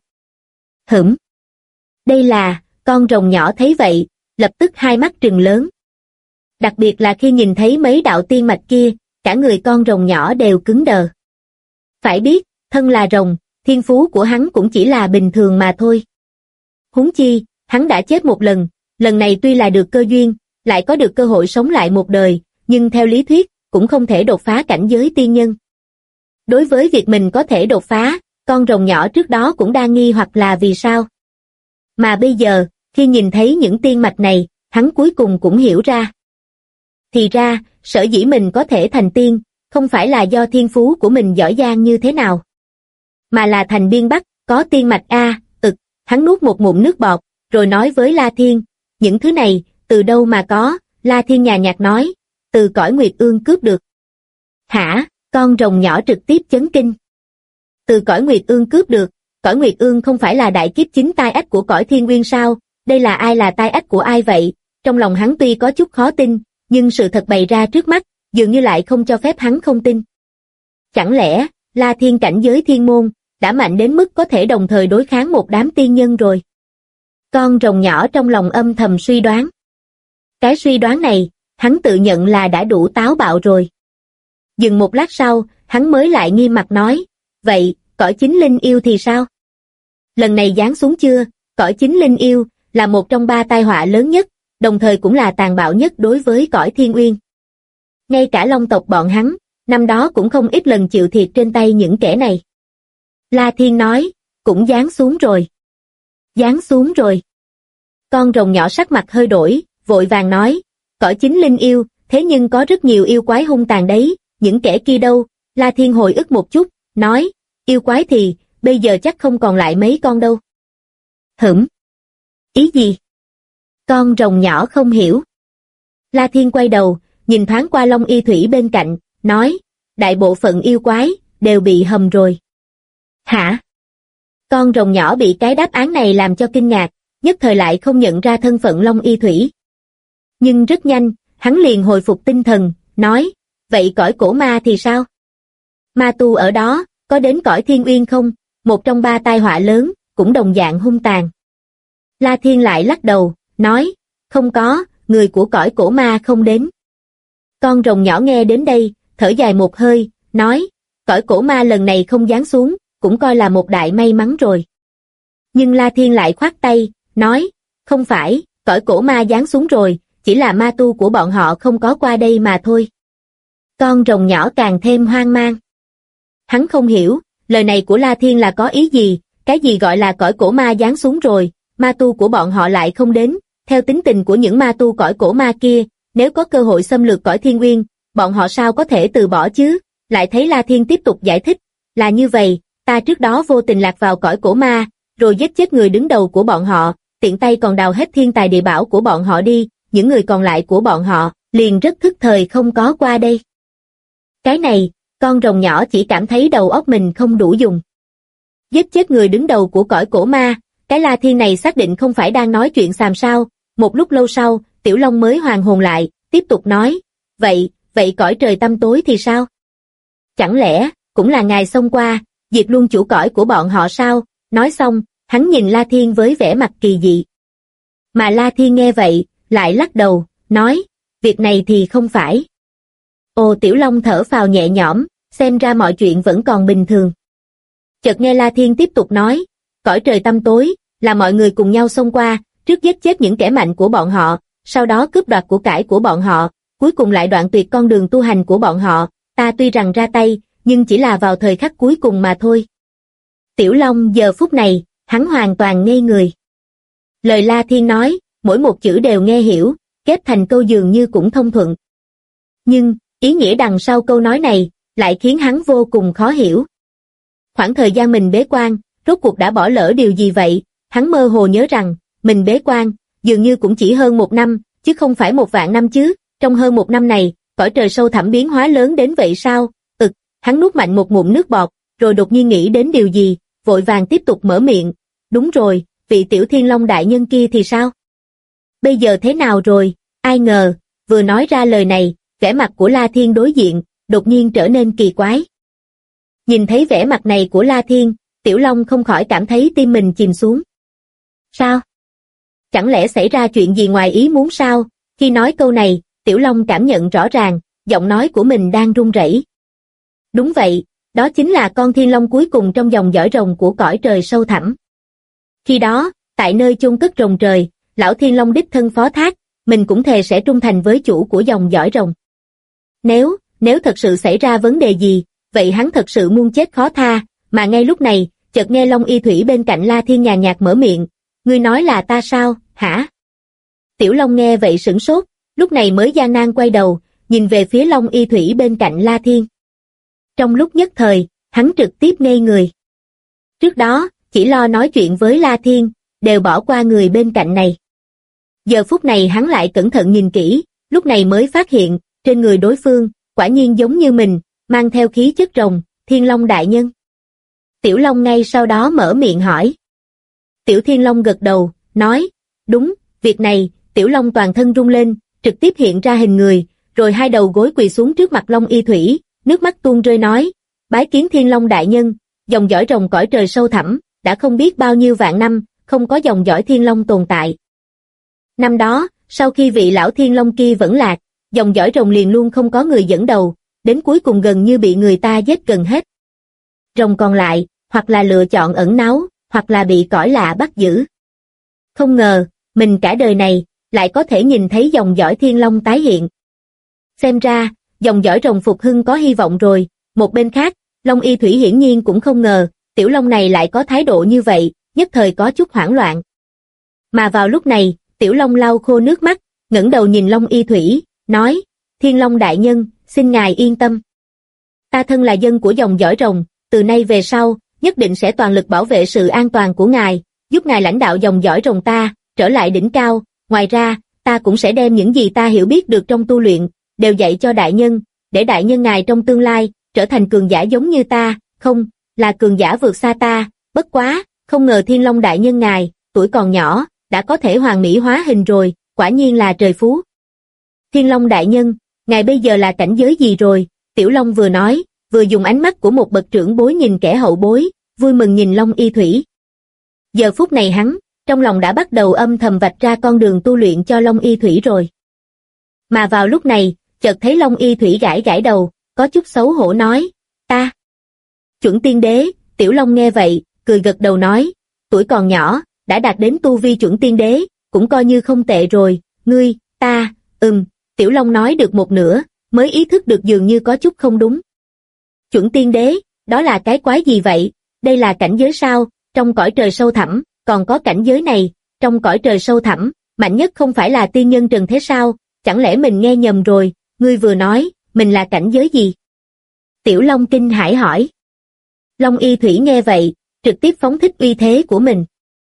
Đây là, con rồng nhỏ thấy vậy, lập tức hai mắt trừng lớn. Đặc biệt là khi nhìn thấy mấy đạo tiên mạch kia, cả người con rồng nhỏ đều cứng đờ. Phải biết, thân là rồng, thiên phú của hắn cũng chỉ là bình thường mà thôi. Huống chi, hắn đã chết một lần, lần này tuy là được cơ duyên, lại có được cơ hội sống lại một đời, nhưng theo lý thuyết, cũng không thể đột phá cảnh giới tiên nhân. Đối với việc mình có thể đột phá, con rồng nhỏ trước đó cũng đang nghi hoặc là vì sao. Mà bây giờ, khi nhìn thấy những tiên mạch này, hắn cuối cùng cũng hiểu ra. Thì ra, sở dĩ mình có thể thành tiên, không phải là do thiên phú của mình giỏi giang như thế nào, mà là thành biên bắc, có tiên mạch a. Hắn nuốt một ngụm nước bọt, rồi nói với La Thiên, những thứ này, từ đâu mà có? La Thiên nhàn nhạt nói, từ cõi Nguyệt Ương cướp được. Hả? Con rồng nhỏ trực tiếp chấn kinh. Từ cõi Nguyệt Ương cướp được, cõi Nguyệt Ương không phải là đại kiếp chính tai ách của cõi Thiên Nguyên sao? Đây là ai, là tai ách của ai vậy? Trong lòng hắn tuy có chút khó tin, nhưng sự thật bày ra trước mắt, dường như lại không cho phép hắn không tin. Chẳng lẽ, La Thiên cảnh giới thiên môn, đã mạnh đến mức có thể đồng thời đối kháng một đám tiên nhân rồi? Con rồng nhỏ trong lòng âm thầm suy đoán. Cái suy đoán này, hắn tự nhận là đã đủ táo bạo rồi. Dừng một lát sau, hắn mới lại nghiêm mặt nói, vậy, cõi chính linh yêu thì sao? Lần này giáng xuống chưa? Cõi chính linh yêu, là một trong ba tai họa lớn nhất, đồng thời cũng là tàn bạo nhất đối với cõi Thiên Uyên. Ngay cả Long tộc bọn hắn, năm đó cũng không ít lần chịu thiệt trên tay những kẻ này. La Thiên nói, cũng giáng xuống rồi. Giáng xuống rồi. Con rồng nhỏ sắc mặt hơi đổi, vội vàng nói, cõi chính linh yêu, thế nhưng có rất nhiều yêu quái hung tàn đấy, những kẻ kia đâu? La Thiên hồi ức một chút, nói, yêu quái thì, bây giờ chắc không còn lại mấy con đâu. Ý gì? Con rồng nhỏ không hiểu. La Thiên quay đầu, nhìn thoáng qua Long Y Thủy bên cạnh, nói, đại bộ phận yêu quái, đều bị hầm rồi. Hả? Con rồng nhỏ bị cái đáp án này làm cho kinh ngạc, nhất thời lại không nhận ra thân phận Long Y Thủy. Nhưng rất nhanh, hắn liền hồi phục tinh thần, nói, vậy cõi cổ ma thì sao? Ma tu ở đó, có đến cõi Thiên Uyên không? Một trong ba tai họa lớn, cũng đồng dạng hung tàn. La Thiên lại lắc đầu, nói, không có, người của cõi cổ ma không đến. Con rồng nhỏ nghe đến đây, thở dài một hơi, nói, cõi cổ ma lần này không giáng xuống, cũng coi là một đại may mắn rồi. Nhưng La Thiên lại khoát tay, nói, không phải, cõi cổ ma giáng xuống rồi, chỉ là ma tu của bọn họ không có qua đây mà thôi. Con rồng nhỏ càng thêm hoang mang. Hắn không hiểu, lời này của La Thiên là có ý gì, cái gì gọi là cõi cổ ma giáng xuống rồi, ma tu của bọn họ lại không đến, theo tính tình của những ma tu cõi cổ ma kia, nếu có cơ hội xâm lược cõi Thiên Uyên, bọn họ sao có thể từ bỏ chứ? Lại thấy La Thiên tiếp tục giải thích, là như vậy, ta trước đó vô tình lạc vào cõi cổ ma, rồi giết chết người đứng đầu của bọn họ, tiện tay còn đào hết thiên tài địa bảo của bọn họ đi, những người còn lại của bọn họ, liền rất thức thời không có qua đây. Cái này, con rồng nhỏ chỉ cảm thấy đầu óc mình không đủ dùng. Giết chết người đứng đầu của cõi cổ ma, cái La Thiên này xác định không phải đang nói chuyện xàm sao. Một lúc lâu sau, Tiểu Long mới hoàn hồn lại, tiếp tục nói, vậy cõi trời tăm tối thì sao? Chẳng lẽ, cũng là ngài xông qua, diệt luôn chủ cõi của bọn họ sao? Nói xong, hắn nhìn La Thiên với vẻ mặt kỳ dị. Mà La Thiên nghe vậy, lại lắc đầu, nói, việc này thì không phải. Ồ, Tiểu Long thở phào nhẹ nhõm, xem ra mọi chuyện vẫn còn bình thường. Chợt nghe La Thiên tiếp tục nói, cõi trời tăm tối, là mọi người cùng nhau xông qua, trước giết chết những kẻ mạnh của bọn họ, sau đó cướp đoạt của cải của bọn họ, cuối cùng lại đoạn tuyệt con đường tu hành của bọn họ, ta tuy rằng ra tay, nhưng chỉ là vào thời khắc cuối cùng mà thôi. Tiểu Long giờ phút này, hắn hoàn toàn ngây người. Lời La Thiên nói, mỗi một chữ đều nghe hiểu, kết thành câu dường như cũng thông thuận. Nhưng, Ý nghĩa đằng sau câu nói này lại khiến hắn vô cùng khó hiểu. Khoảng thời gian mình bế quan, rốt cuộc đã bỏ lỡ điều gì vậy? Hắn mơ hồ nhớ rằng, mình bế quan, dường như cũng chỉ hơn 1 năm, chứ không phải 1.000 năm chứ. Trong hơn 1 năm này, cõi trời sâu thẳm biến hóa lớn đến vậy sao? Hắn nuốt mạnh một ngụm nước bọt, rồi đột nhiên nghĩ đến điều gì, vội vàng tiếp tục mở miệng. Đúng rồi, vị Tiểu Thiên Long đại nhân kia thì sao? Bây giờ thế nào rồi? Ai ngờ, vừa nói ra lời này, vẻ mặt của La Thiên đối diện, đột nhiên trở nên kỳ quái. Nhìn thấy vẻ mặt này của La Thiên, Tiểu Long không khỏi cảm thấy tim mình chìm xuống. Sao? Chẳng lẽ xảy ra chuyện gì ngoài ý muốn sao? Khi nói câu này, Tiểu Long cảm nhận rõ ràng, giọng nói của mình đang run rẩy. Đúng vậy, đó chính là con thiên long cuối cùng trong dòng dõi rồng của cõi trời sâu thẳm. Khi đó, tại nơi chôn cất rồng trời, lão thiên long đích thân phó thác, mình cũng thề sẽ trung thành với chủ của dòng dõi rồng. Nếu thật sự xảy ra vấn đề gì, vậy hắn thật sự muôn chết khó tha, mà ngay lúc này, chợt nghe Long Y Thủy bên cạnh La Thiên nhàn nhạt mở miệng, ngươi nói là ta sao, hả? Tiểu Long nghe vậy sửng sốt, lúc này mới gian nan quay đầu, nhìn về phía Long Y Thủy bên cạnh La Thiên. Trong lúc nhất thời, hắn trực tiếp ngây người. Trước đó, chỉ lo nói chuyện với La Thiên, đều bỏ qua người bên cạnh này. Giờ phút này hắn lại cẩn thận nhìn kỹ, lúc này mới phát hiện, trên người đối phương, quả nhiên giống như mình, mang theo khí chất rồng, Thiên Long đại nhân. Tiểu Long ngay sau đó mở miệng hỏi. Tiểu Thiên Long gật đầu, nói, đúng, việc này, Tiểu Long toàn thân rung lên, trực tiếp hiện ra hình người, rồi hai đầu gối quỳ xuống trước mặt Long Y Thủy, nước mắt tuôn rơi nói, bái kiến Thiên Long đại nhân, dòng dõi rồng cõi trời sâu thẳm, đã không biết bao nhiêu vạn năm, không có dòng dõi Thiên Long tồn tại. Năm đó, sau khi vị lão Thiên Long kia vẫn lạc, dòng dõi rồng liền luôn không có người dẫn đầu, đến cuối cùng gần như bị người ta giết gần hết. Rồng còn lại, hoặc là lựa chọn ẩn náu, hoặc là bị cõi lạ bắt giữ. Không ngờ, mình cả đời này, lại có thể nhìn thấy dòng dõi Thiên Long tái hiện. Xem ra, dòng dõi rồng phục hưng có hy vọng rồi. Một bên khác, Long Y Thủy hiển nhiên cũng không ngờ, Tiểu Long này lại có thái độ như vậy, nhất thời có chút hoảng loạn. Mà vào lúc này, Tiểu Long lau khô nước mắt, ngẩng đầu nhìn Long Y Thủy, nói, Thiên Long đại nhân, xin ngài yên tâm. Ta thân là dân của dòng dõi rồng, từ nay về sau, nhất định sẽ toàn lực bảo vệ sự an toàn của ngài, giúp ngài lãnh đạo dòng dõi rồng ta, trở lại đỉnh cao. Ngoài ra, ta cũng sẽ đem những gì ta hiểu biết được trong tu luyện, đều dạy cho đại nhân, để đại nhân ngài trong tương lai, trở thành cường giả giống như ta, không, là cường giả vượt xa ta. Bất quá, không ngờ Thiên Long đại nhân ngài, tuổi còn nhỏ, đã có thể hoàn mỹ hóa hình rồi, quả nhiên là trời phú. Thiên Long đại nhân, ngài bây giờ là cảnh giới gì rồi? Tiểu Long vừa nói, vừa dùng ánh mắt của một bậc trưởng bối nhìn kẻ hậu bối, vui mừng nhìn Long Y Thủy. Giờ phút này hắn, trong lòng đã bắt đầu âm thầm vạch ra con đường tu luyện cho Long Y Thủy rồi. Mà vào lúc này, chợt thấy Long Y Thủy gãi gãi đầu, có chút xấu hổ nói, ta. Chuẩn tiên đế. Tiểu Long nghe vậy, cười gật đầu nói, tuổi còn nhỏ, đã đạt đến tu vi chuẩn tiên đế, cũng coi như không tệ rồi, ngươi, ta, Tiểu Long nói được một nửa, mới ý thức được dường như có chút không đúng. Chuẩn tiên đế, đó là cái quái gì vậy? Đây là cảnh giới sao? Trong cõi trời sâu thẳm, còn có cảnh giới này, trong cõi trời sâu thẳm, mạnh nhất không phải là tiên nhân trần thế sao? Chẳng lẽ mình nghe nhầm rồi, ngươi vừa nói, mình là cảnh giới gì? Tiểu Long kinh hãi hỏi. Long Y Thủy nghe vậy, trực tiếp phóng thích uy thế của mình.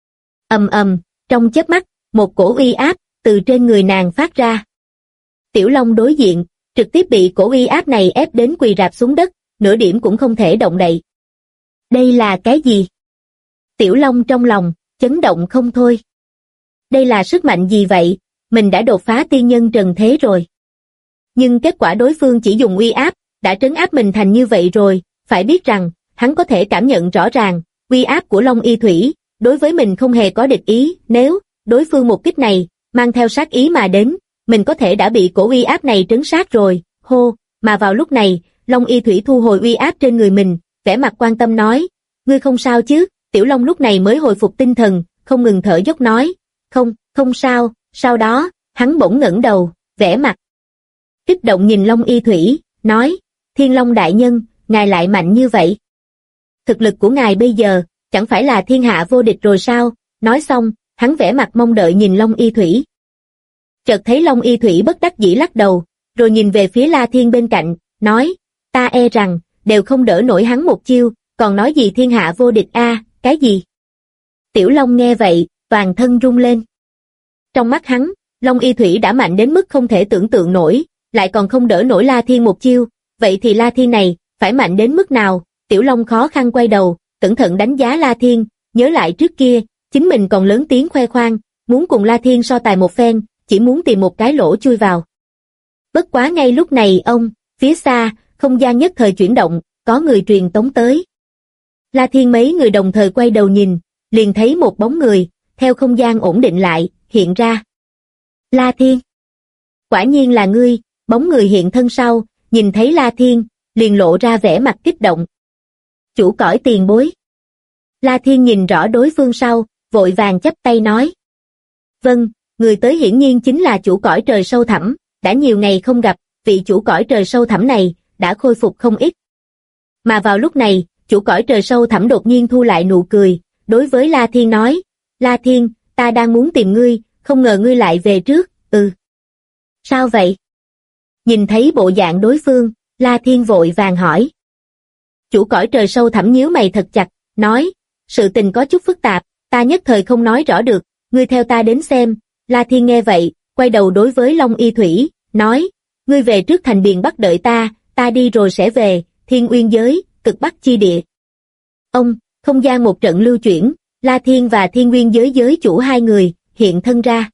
Trong chớp mắt, một cổ uy áp, từ trên người nàng phát ra. Tiểu Long đối diện, trực tiếp bị cổ uy áp này ép đến quỳ rạp xuống đất, nửa điểm cũng không thể động đậy. Đây là cái gì? Tiểu Long trong lòng, chấn động không thôi. Đây là sức mạnh gì vậy? Mình đã đột phá tiên nhân trần thế rồi. Nhưng kết quả đối phương chỉ dùng uy áp, đã trấn áp mình thành như vậy rồi, phải biết rằng, hắn có thể cảm nhận rõ ràng, uy áp của Long Y Thủy, đối với mình không hề có địch ý, nếu, đối phương một kích này, mang theo sát ý mà đến, mình có thể đã bị cổ uy áp này trấn sát rồi, hô, mà vào lúc này, Long Y Thủy thu hồi uy áp trên người mình, vẻ mặt quan tâm nói, ngươi không sao chứ? Tiểu Long lúc này mới hồi phục tinh thần, không ngừng thở dốc nói, không sao. Sau đó, hắn bỗng ngẩng đầu, vẻ mặt kích động nhìn Long Y Thủy, nói, Thiên Long đại nhân, ngài lại mạnh như vậy. Thực lực của ngài bây giờ, chẳng phải là thiên hạ vô địch rồi sao? Nói xong, hắn vẻ mặt mong đợi nhìn Long Y Thủy. Chợt thấy Long Y Thủy bất đắc dĩ lắc đầu, rồi nhìn về phía La Thiên bên cạnh, nói, ta e rằng, đều không đỡ nổi hắn một chiêu, còn nói gì thiên hạ vô địch a, cái gì? Tiểu Long nghe vậy, toàn thân rung lên. Trong mắt hắn, Long Y Thủy đã mạnh đến mức không thể tưởng tượng nổi, lại còn không đỡ nổi La Thiên một chiêu, vậy thì La Thiên này, phải mạnh đến mức nào? Tiểu Long khó khăn quay đầu, cẩn thận đánh giá La Thiên, nhớ lại trước kia, chính mình còn lớn tiếng khoe khoang, muốn cùng La Thiên so tài một phen, chỉ muốn tìm một cái lỗ chui vào. Bất quá ngay lúc này phía xa, không gian nhất thời chuyển động, có người truyền tống tới. La Thiên mấy người đồng thời quay đầu nhìn, liền thấy một bóng người, theo không gian ổn định lại, hiện ra. La Thiên! Quả nhiên là ngươi, bóng người hiện thân sau, nhìn thấy La Thiên, liền lộ ra vẻ mặt kích động. Chủ cõi tiền bối. La Thiên nhìn rõ đối phương sau, vội vàng chắp tay nói. Vâng, người tới hiển nhiên chính là chủ cõi trời sâu thẳm, đã nhiều ngày không gặp, vị chủ cõi trời sâu thẳm này, đã khôi phục không ít. Mà vào lúc này, chủ cõi trời sâu thẳm đột nhiên thu lại nụ cười, đối với La Thiên nói, La Thiên, ta đang muốn tìm ngươi, không ngờ ngươi lại về trước, Sao vậy? Nhìn thấy bộ dạng đối phương, La Thiên vội vàng hỏi. Chủ cõi trời sâu thẳm nhíu mày thật chặt, nói, sự tình có chút phức tạp, ta nhất thời không nói rõ được, ngươi theo ta đến xem. La Thiên nghe vậy, quay đầu đối với Long Y Thủy, nói, ngươi về trước thành Biện Bắc đợi ta đi rồi sẽ về, Thiên Uyên giới, cực Bắc chi địa. Không gian một trận lưu chuyển, La Thiên và Thiên Uyên giới giới chủ hai người, hiện thân ra.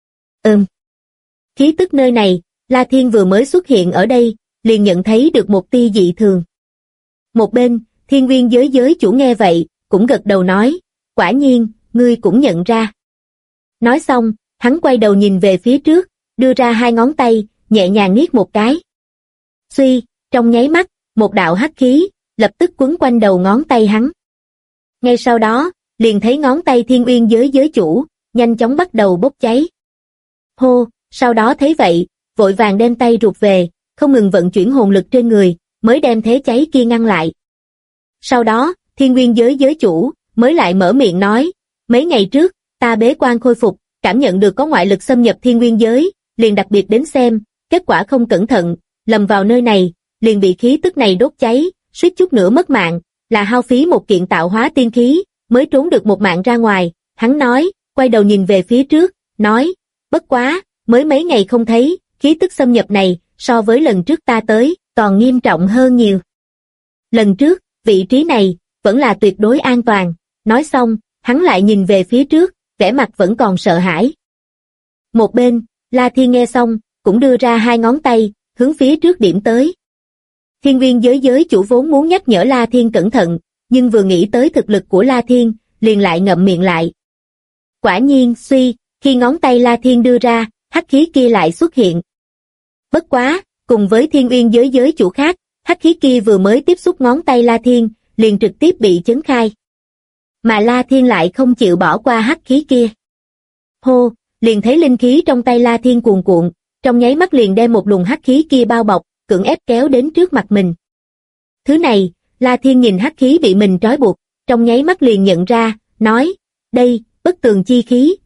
Khí tức nơi này, La Thiên vừa mới xuất hiện ở đây, liền nhận thấy được một tia dị thường. Một bên, Thiên Uyên giới giới chủ nghe vậy, cũng gật đầu nói, quả nhiên, ngươi cũng nhận ra. Nói xong, hắn quay đầu nhìn về phía trước, đưa ra hai ngón tay, nhẹ nhàng niết một cái. Suy, trong nháy mắt, một đạo hắc khí, lập tức quấn quanh đầu ngón tay hắn. Ngay sau đó, liền thấy ngón tay Thiên Uyên giới giới chủ, nhanh chóng bắt đầu bốc cháy. Hô, sau đó thấy vậy, vội vàng đem tay rụt về, không ngừng vận chuyển hồn lực trên người, mới đem thế cháy kia ngăn lại. Sau đó, Thiên Uyên giới giới chủ, mới lại mở miệng nói, mấy ngày trước, ta bế quan khôi phục, cảm nhận được có ngoại lực xâm nhập Thiên Uyên giới, liền đặc biệt đến xem, kết quả không cẩn thận, lầm vào nơi này, liền bị khí tức này đốt cháy, suýt chút nữa mất mạng, là hao phí một kiện tạo hóa tiên khí, mới trốn được một mạng ra ngoài. Hắn nói, quay đầu nhìn về phía trước, nói, bất quá, mới mấy ngày không thấy, khí tức xâm nhập này, so với lần trước ta tới, còn nghiêm trọng hơn nhiều. Lần trước, vị trí này, vẫn là tuyệt đối an toàn. Nói xong, hắn lại nhìn về phía trước, vẻ mặt vẫn còn sợ hãi. Một bên, La Thiên nghe xong, cũng đưa ra hai ngón tay, hướng phía trước điểm tới. Thiên Uyên giới chủ vốn muốn nhắc nhở La Thiên cẩn thận, nhưng vừa nghĩ tới thực lực của La Thiên, liền lại ngậm miệng lại. Quả nhiên, suy, khi ngón tay La Thiên đưa ra, hắc khí kia lại xuất hiện. Bất quá, cùng với Thiên Uyên giới chủ khác, hắc khí kia vừa mới tiếp xúc ngón tay La Thiên, liền trực tiếp bị chấn khai. Mà La Thiên lại không chịu bỏ qua hắc khí kia. Hô, liền thấy linh khí trong tay La Thiên cuồn cuộn, trong nháy mắt liền đem một luồng hắc khí kia bao bọc, cưỡng ép kéo đến trước mặt mình. Thứ này, La Thiên nhìn hắc khí bị mình trói buộc, trong nháy mắt liền nhận ra, nói, đây, bất tường chi khí,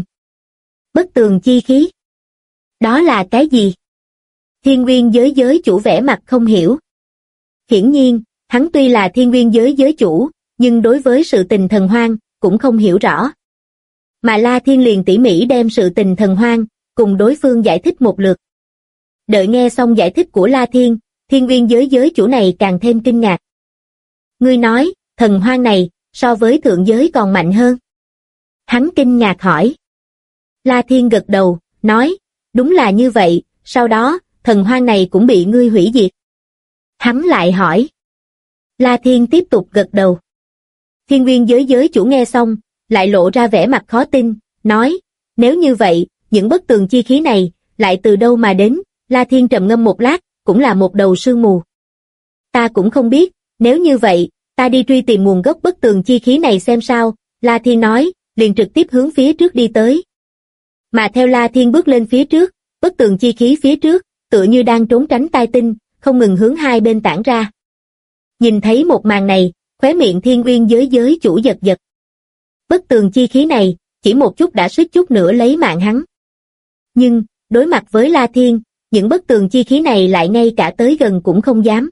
Bất tường chi khí? Đó là cái gì? Thiên Uyên giới chủ vẻ mặt không hiểu. Hiển nhiên, hắn tuy là Thiên Uyên giới chủ, nhưng đối với sự tình thần hoang, cũng không hiểu rõ. Mà La Thiên liền tỉ mỉ đem sự tình thần hoang, cùng đối phương giải thích một lượt. Đợi nghe xong giải thích của La Thiên, Thiên Uyên giới chủ này càng thêm kinh ngạc. Ngươi nói, thần hoang này, so với thượng giới còn mạnh hơn. Hắn kinh ngạc hỏi. La Thiên gật đầu, nói, đúng là như vậy, sau đó, thần hoang này cũng bị ngươi hủy diệt. Hắn lại hỏi. La Thiên tiếp tục gật đầu. Thiên Uyên giới chủ nghe xong, lại lộ ra vẻ mặt khó tin, nói, nếu như vậy, những bất tường chi khí này, lại từ đâu mà đến? La Thiên trầm ngâm một lát, cũng là một đầu sương mù. Ta cũng không biết, nếu như vậy, ta đi truy tìm nguồn gốc bất tường chi khí này xem sao, La Thiên nói, liền trực tiếp hướng phía trước đi tới. Mà theo La Thiên bước lên phía trước, bất tường chi khí phía trước, tựa như đang trốn tránh tai tinh, không ngừng hướng hai bên tản ra. Nhìn thấy một màn này, khóe miệng Thiên Uyên giới chủ giật giật. Bất tường chi khí này, chỉ một chút đã suýt chút nữa lấy mạng hắn. Nhưng, đối mặt với La Thiên, những bức tường chi khí này lại ngay cả tới gần cũng không dám.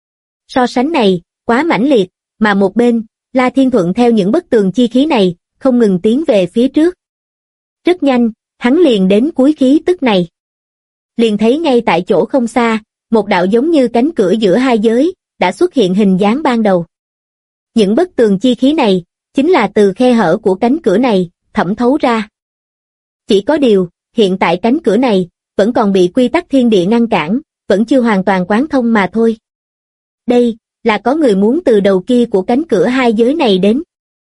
So sánh này, quá mãnh liệt, mà một bên, La Thiên thuận theo những bức tường chi khí này, không ngừng tiến về phía trước. Rất nhanh, hắn liền đến cuối khí tức này. Liền thấy ngay tại chỗ không xa, một đạo giống như cánh cửa giữa hai giới, đã xuất hiện hình dáng ban đầu. Những bức tường chi khí này, chính là từ khe hở của cánh cửa này, thẩm thấu ra. Chỉ có điều, hiện tại cánh cửa này, vẫn còn bị quy tắc thiên địa ngăn cản, vẫn chưa hoàn toàn quán thông mà thôi. Đây, là có người muốn từ đầu kia của cánh cửa hai giới này đến.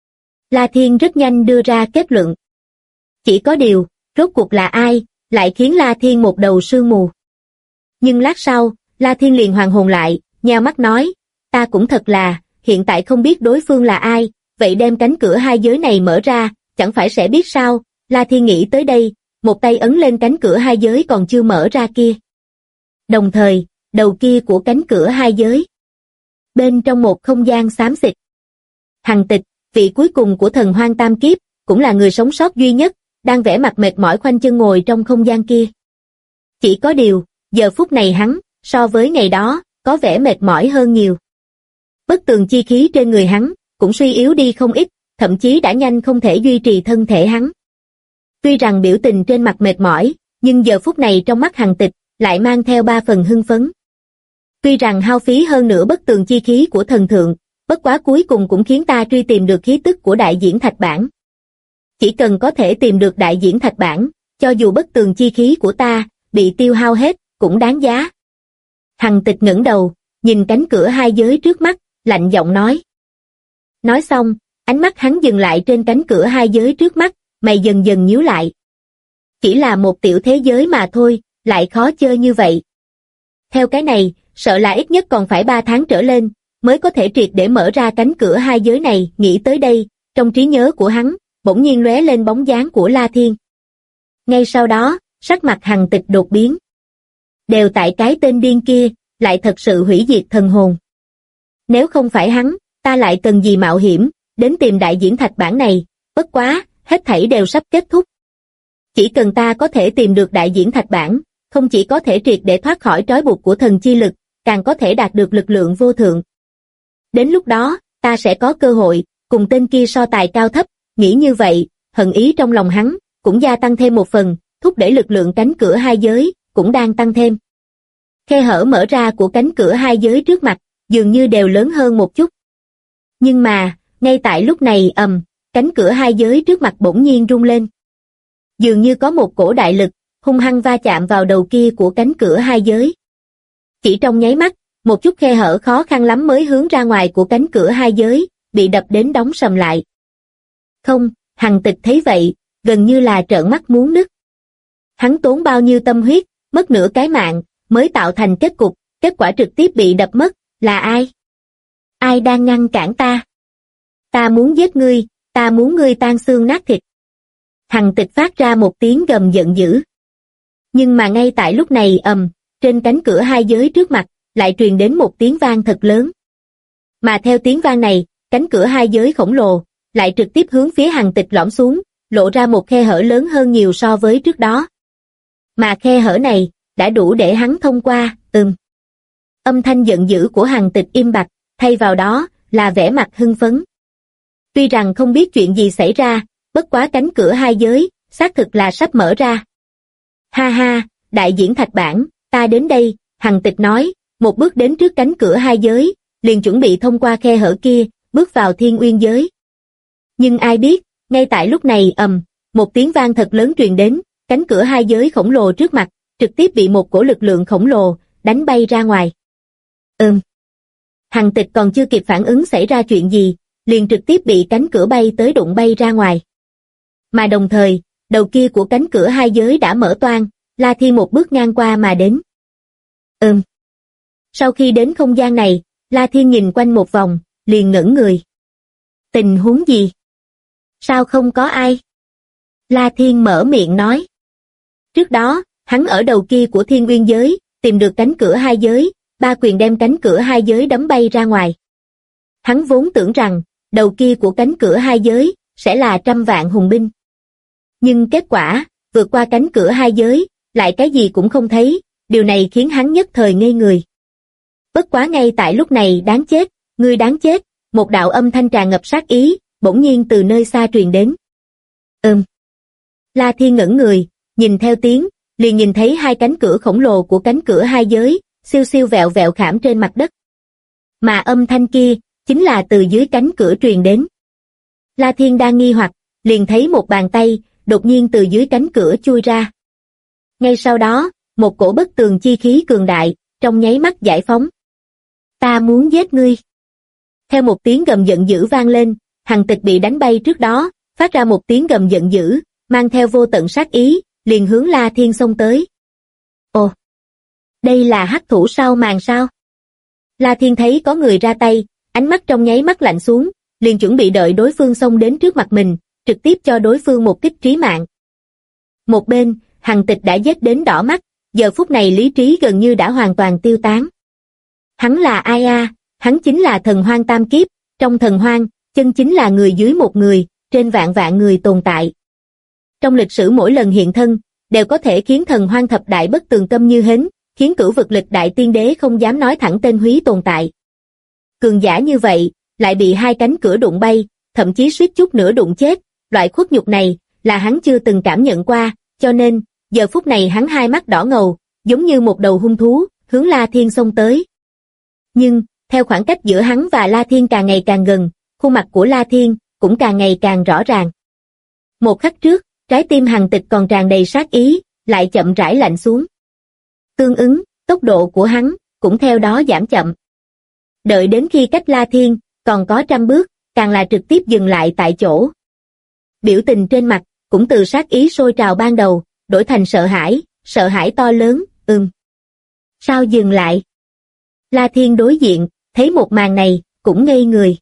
La Thiên rất nhanh đưa ra kết luận. Chỉ có điều, rốt cuộc là ai, lại khiến La Thiên một đầu sương mù. Nhưng lát sau, La Thiên liền hoàn hồn lại, nheo mắt nói, ta cũng thật là, hiện tại không biết đối phương là ai, vậy đem cánh cửa hai giới này mở ra, chẳng phải sẽ biết sao. La Thiên nghĩ tới đây, một tay ấn lên cánh cửa hai giới còn chưa mở ra kia. Đồng thời, đầu kia của cánh cửa hai giới. Bên trong một không gian xám xịt. Hằng Tịch, vị cuối cùng của thần hoang tam kiếp, cũng là người sống sót duy nhất, đang vẻ mặt mệt mỏi khoanh chân ngồi trong không gian kia. Chỉ có điều, giờ phút này hắn, so với ngày đó, có vẻ mệt mỏi hơn nhiều. Bất tường chi khí trên người hắn, cũng suy yếu đi không ít, thậm chí đã nhanh không thể duy trì thân thể hắn. Tuy rằng biểu tình trên mặt mệt mỏi, nhưng giờ phút này trong mắt Hằng Tịch, lại mang theo 3 phần hưng phấn. Tuy rằng hao phí hơn nữa bất tường chi khí của thần thượng, bất quá cuối cùng cũng khiến ta truy tìm được khí tức của đại diễn thạch bản. Chỉ cần có thể tìm được đại diễn thạch bản, cho dù bất tường chi khí của ta bị tiêu hao hết, cũng đáng giá. Hằng Tịch ngẩng đầu, nhìn cánh cửa hai giới trước mắt, lạnh giọng nói. Nói xong, ánh mắt hắn dừng lại trên cánh cửa hai giới trước mắt, mày dần dần nhíu lại. Chỉ là một tiểu thế giới mà thôi, lại khó chơi như vậy. Theo cái này, sợ là ít nhất còn phải 3 tháng trở lên, mới có thể triệt để mở ra cánh cửa hai giới này. Nghĩ tới đây, trong trí nhớ của hắn, bỗng nhiên lóe lên bóng dáng của La Thiên. Ngay sau đó, sắc mặt Hằng Tịch đột biến. Đều tại cái tên điên kia, lại thật sự hủy diệt thần hồn. Nếu không phải hắn, ta lại cần gì mạo hiểm, đến tìm đại diễn thạch bản này, bất quá, hết thảy đều sắp kết thúc. Chỉ cần ta có thể tìm được đại diễn thạch bản, không chỉ có thể triệt để thoát khỏi trói buộc của thần chi lực, càng có thể đạt được lực lượng vô thượng. Đến lúc đó, ta sẽ có cơ hội, cùng tên kia so tài cao thấp, nghĩ như vậy, hận ý trong lòng hắn, cũng gia tăng thêm một phần, thúc đẩy lực lượng cánh cửa hai giới, cũng đang tăng thêm. Khe hở mở ra của cánh cửa hai giới trước mặt, dường như đều lớn hơn một chút. Nhưng mà, ngay tại lúc này cánh cửa hai giới trước mặt bỗng nhiên rung lên. Dường như có một cổ đại lực, hung hăng va chạm vào đầu kia của cánh cửa hai giới. Chỉ trong nháy mắt, một chút khe hở khó khăn lắm mới hướng ra ngoài của cánh cửa hai giới, bị đập đến đóng sầm lại. Không, Hằng Tịch thấy vậy, gần như là trợn mắt muốn nứt. Hắn tốn bao nhiêu tâm huyết, mất nửa cái mạng, mới tạo thành kết cục, kết quả trực tiếp bị đập mất, là ai? Ai đang ngăn cản ta? Ta muốn giết ngươi, ta muốn ngươi tan xương nát thịt. Hằng Tịch phát ra một tiếng gầm giận dữ. Nhưng mà ngay tại lúc này trên cánh cửa hai giới trước mặt, lại truyền đến một tiếng vang thật lớn. Mà theo tiếng vang này, cánh cửa hai giới khổng lồ, lại trực tiếp hướng phía Hằng Tịch lõm xuống, lộ ra một khe hở lớn hơn nhiều so với trước đó. Mà khe hở này, đã đủ để hắn thông qua, Âm thanh giận dữ của Hằng Tịch im bặt, thay vào đó, là vẻ mặt hưng phấn. Tuy rằng không biết chuyện gì xảy ra, bất quá cánh cửa hai giới, xác thực là sắp mở ra. Ha ha, đại diễn thạch bản, ta đến đây, Hằng Tịch nói, một bước đến trước cánh cửa hai giới, liền chuẩn bị thông qua khe hở kia, bước vào thiên uyên giới. Nhưng ai biết, ngay tại lúc này một tiếng vang thật lớn truyền đến, cánh cửa hai giới khổng lồ trước mặt, trực tiếp bị một cổ lực lượng khổng lồ, đánh bay ra ngoài. Hằng Tịch còn chưa kịp phản ứng xảy ra chuyện gì, liền trực tiếp bị cánh cửa bay tới đụng bay ra ngoài. Mà đồng thời, đầu kia của cánh cửa hai giới đã mở toang, La Thiên một bước ngang qua mà đến. Sau khi đến không gian này, La Thiên nhìn quanh một vòng, liền ngẩn người. Tình huống gì? Sao không có ai? La Thiên mở miệng nói. Trước đó, hắn ở đầu kia của thiên uyên giới, tìm được cánh cửa hai giới, 3 quyền đem cánh cửa hai giới đấm bay ra ngoài. Hắn vốn tưởng rằng, đầu kia của cánh cửa hai giới, sẽ là 100 vạn hùng binh. Nhưng kết quả, vượt qua cánh cửa hai giới, lại cái gì cũng không thấy, điều này khiến hắn nhất thời ngây người. Bất quá ngay tại lúc này đáng chết, ngươi đáng chết, một đạo âm thanh tràn ngập sát ý, bỗng nhiên từ nơi xa truyền đến. La Thiên ngẩng người, nhìn theo tiếng, liền nhìn thấy hai cánh cửa khổng lồ của cánh cửa hai giới, siêu siêu vẹo vẹo khảm trên mặt đất. Mà âm thanh kia, chính là từ dưới cánh cửa truyền đến. La Thiên đang nghi hoặc, liền thấy một bàn tay, đột nhiên từ dưới cánh cửa chui ra. Ngay sau đó, một cổ bất tường chi khí cường đại, trong nháy mắt giải phóng. Ta muốn giết ngươi. Theo một tiếng gầm giận dữ vang lên, Hằng Tịch bị đánh bay trước đó, phát ra một tiếng gầm giận dữ, mang theo vô tận sát ý, liền hướng La Thiên xông tới. Ồ! Đây là hắc thủ sau màn sao? La Thiên thấy có người ra tay, ánh mắt trong nháy mắt lạnh xuống, liền chuẩn bị đợi đối phương xông đến trước mặt mình, trực tiếp cho đối phương một kích trí mạng. Một bên, Hằng Tịch đã giết đến đỏ mắt, giờ phút này lý trí gần như đã hoàn toàn tiêu tán. Hắn là ai a? Hắn chính là thần hoang tam kiếp, trong thần hoang, chân chính là người dưới một người, trên vạn vạn người tồn tại. Trong lịch sử mỗi lần hiện thân, đều có thể khiến thần hoang thập đại bất tường câm như hến, khiến cửu vực lịch đại tiên đế không dám nói thẳng tên húy tồn tại. Cường giả như vậy, lại bị hai cánh cửa đụng bay, thậm chí suýt chút nữa đụng chết, loại khuất nhục này, là hắn chưa từng cảm nhận qua, cho nên, giờ phút này hắn hai mắt đỏ ngầu, giống như một đầu hung thú, hướng La Thiên xông tới. Nhưng, theo khoảng cách giữa hắn và La Thiên càng ngày càng gần, khuôn mặt của La Thiên cũng càng ngày càng rõ ràng. Một khắc trước, trái tim Hằng Tịch còn tràn đầy sát ý, lại chậm rãi lạnh xuống. Tương ứng, tốc độ của hắn cũng theo đó giảm chậm. Đợi đến khi cách La Thiên còn có 100 bước, càng là trực tiếp dừng lại tại chỗ. Biểu tình trên mặt cũng từ sát ý sôi trào ban đầu, đổi thành sợ hãi to lớn, Sao dừng lại? La Thiên đối diện, thấy một màn này, cũng ngây người.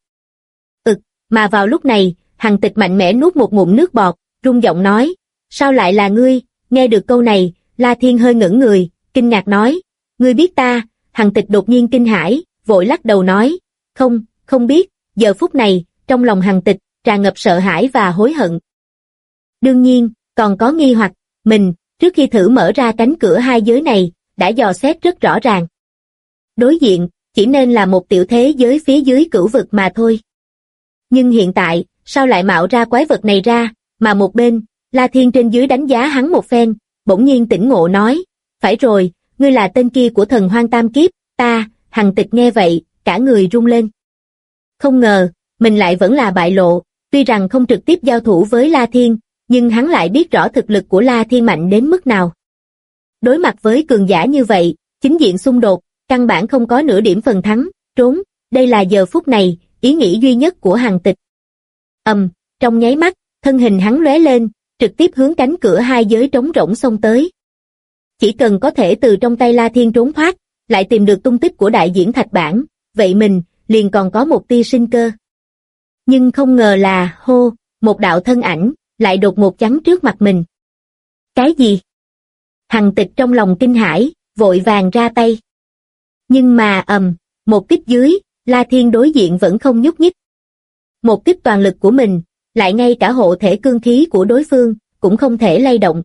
Mà vào lúc này, Hằng Tịch mạnh mẽ nuốt một ngụm nước bọt, rung giọng nói, sao lại là ngươi? Nghe được câu này, La Thiên hơi ngẩng người, kinh ngạc nói, ngươi biết ta? Hằng Tịch đột nhiên kinh hãi, vội lắc đầu nói, không biết. Giờ phút này, trong lòng Hằng Tịch tràn ngập sợ hãi và hối hận. Đương nhiên, còn có nghi hoặc, mình, trước khi thử mở ra cánh cửa hai giới này, đã dò xét rất rõ ràng. Đối diện, chỉ nên là một tiểu thế giới phía dưới cửu vực mà thôi. Nhưng hiện tại, sao lại mạo ra quái vật này ra, mà một bên, La Thiên trên dưới đánh giá hắn một phen, bỗng nhiên tỉnh ngộ nói, phải rồi, ngươi là tên kia của thần hoang tam kiếp, ta. Hằng Tịch nghe vậy, cả người rung lên. Không ngờ, mình lại vẫn là bại lộ, tuy rằng không trực tiếp giao thủ với La Thiên, nhưng hắn lại biết rõ thực lực của La Thiên mạnh đến mức nào. Đối mặt với cường giả như vậy, chính diện xung đột, căn bản không có nửa điểm phần thắng, trốn, đây là giờ phút này, ý nghĩ duy nhất của Hằng Tịch. Trong nháy mắt, thân hình hắn lóe lên, trực tiếp hướng cánh cửa hai giới trống rỗng xông tới. Chỉ cần có thể từ trong tay La Thiên trốn thoát, lại tìm được tung tích của đại diễn thạch bản, vậy mình liền còn có một tia sinh cơ. Nhưng không ngờ là, một đạo thân ảnh, lại đột ngột chắn trước mặt mình. Cái gì? Hằng Tịch trong lòng kinh hãi, vội vàng ra tay. Nhưng mà một kích dưới, La Thiên đối diện vẫn không nhúc nhích. Một kích toàn lực của mình, lại ngay cả hộ thể cương khí của đối phương, cũng không thể lay động.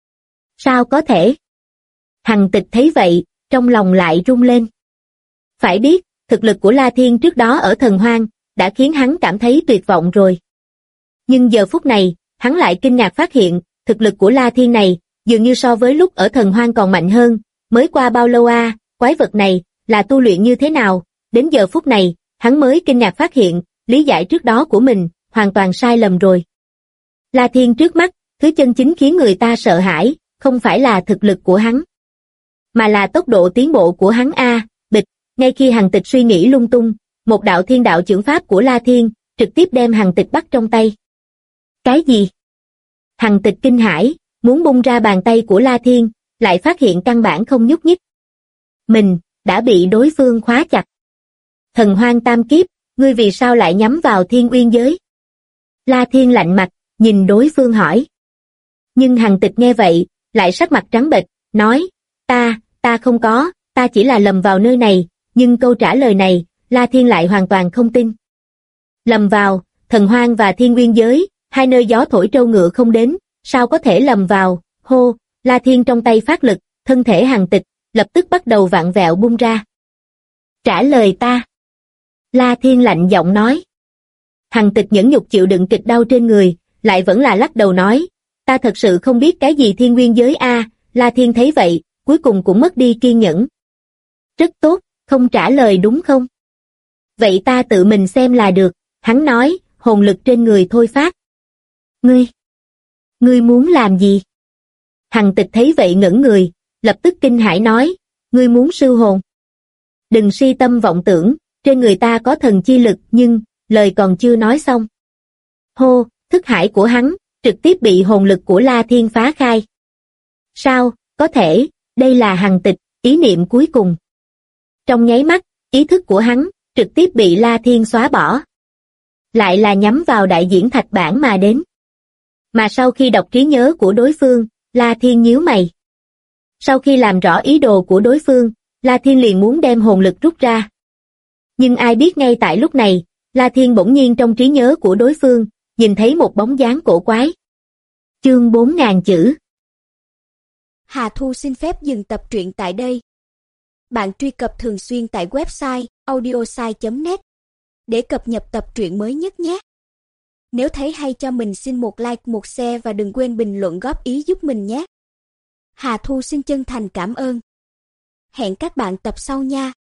Sao có thể? Hằng Tịch thấy vậy, trong lòng lại rung lên. Phải biết, thực lực của La Thiên trước đó ở thần hoang, đã khiến hắn cảm thấy tuyệt vọng rồi. Nhưng giờ phút này, hắn lại kinh ngạc phát hiện, thực lực của La Thiên này, dường như so với lúc ở thần hoang còn mạnh hơn, mới qua bao lâu a, quái vật này, là tu luyện như thế nào, đến giờ phút này, hắn mới kinh ngạc phát hiện, lý giải trước đó của mình, hoàn toàn sai lầm rồi. La Thiên trước mắt, thứ chân chính khiến người ta sợ hãi, không phải là thực lực của hắn, mà là tốc độ tiến bộ của hắn a. Bịch, ngay khi Hằng Tịch suy nghĩ lung tung, một đạo thiên đạo chưởng pháp của La Thiên, trực tiếp đem Hằng Tịch bắt trong tay. Cái gì? Hằng Tịch kinh hãi, muốn bung ra bàn tay của La Thiên, lại phát hiện căn bản không nhúc nhích. Mình, đã bị đối phương khóa chặt. Thần hoang tam kiếp, ngươi vì sao lại nhắm vào Thiên Uyên giới? La Thiên lạnh mặt, nhìn đối phương hỏi. Nhưng Hằng Tịch nghe vậy, lại sắc mặt trắng bệch, nói, ta không có, ta chỉ là lầm vào nơi này, nhưng câu trả lời này, La Thiên lại hoàn toàn không tin. Lầm vào, thần hoang và Thiên Uyên giới, hai nơi gió thổi trâu ngựa không đến, sao có thể lầm vào, La Thiên trong tay phát lực, thân thể Hằng Tịch, lập tức bắt đầu vặn vẹo bung ra. Trả lời ta. La Thiên lạnh giọng nói. Hằng Tịch nhẫn nhục chịu đựng kịch đau trên người, lại vẫn là lắc đầu nói, ta thật sự không biết cái gì thiên nguyên giới a. La Thiên thấy vậy, cuối cùng cũng mất đi kiên nhẫn. Rất tốt, không trả lời đúng không? Vậy ta tự mình xem là được, hắn nói, hồn lực trên người thôi phát. Ngươi muốn làm gì? Hằng Tịch thấy vậy ngẩn người, lập tức kinh hãi nói, ngươi muốn sư hồn. Đừng si tâm vọng tưởng, trên người ta có thần chi lực nhưng, lời còn chưa nói xong. Hô, thức hải của hắn, trực tiếp bị hồn lực của La Thiên phá khai. Sao, có thể, đây là Hằng Tịch, ý niệm cuối cùng. Trong nháy mắt, ý thức của hắn, trực tiếp bị La Thiên xóa bỏ. Lại là nhắm vào đại diễn thạch bản mà đến. Mà sau khi đọc trí nhớ của đối phương, La Thiên nhíu mày. Sau khi làm rõ ý đồ của đối phương, La Thiên liền muốn đem hồn lực rút ra. Nhưng ai biết ngay tại lúc này, La Thiên bỗng nhiên trong trí nhớ của đối phương, nhìn thấy một bóng dáng cổ quái. Chương 4000 chữ. Hà Thu xin phép dừng tập truyện tại đây. Bạn truy cập thường xuyên tại website audiosai.net để cập nhật tập truyện mới nhất nhé. Nếu thấy hay cho mình xin một like, một share và đừng quên bình luận góp ý giúp mình nhé. Hà Thu xin chân thành cảm ơn. Hẹn các bạn tập sau nha.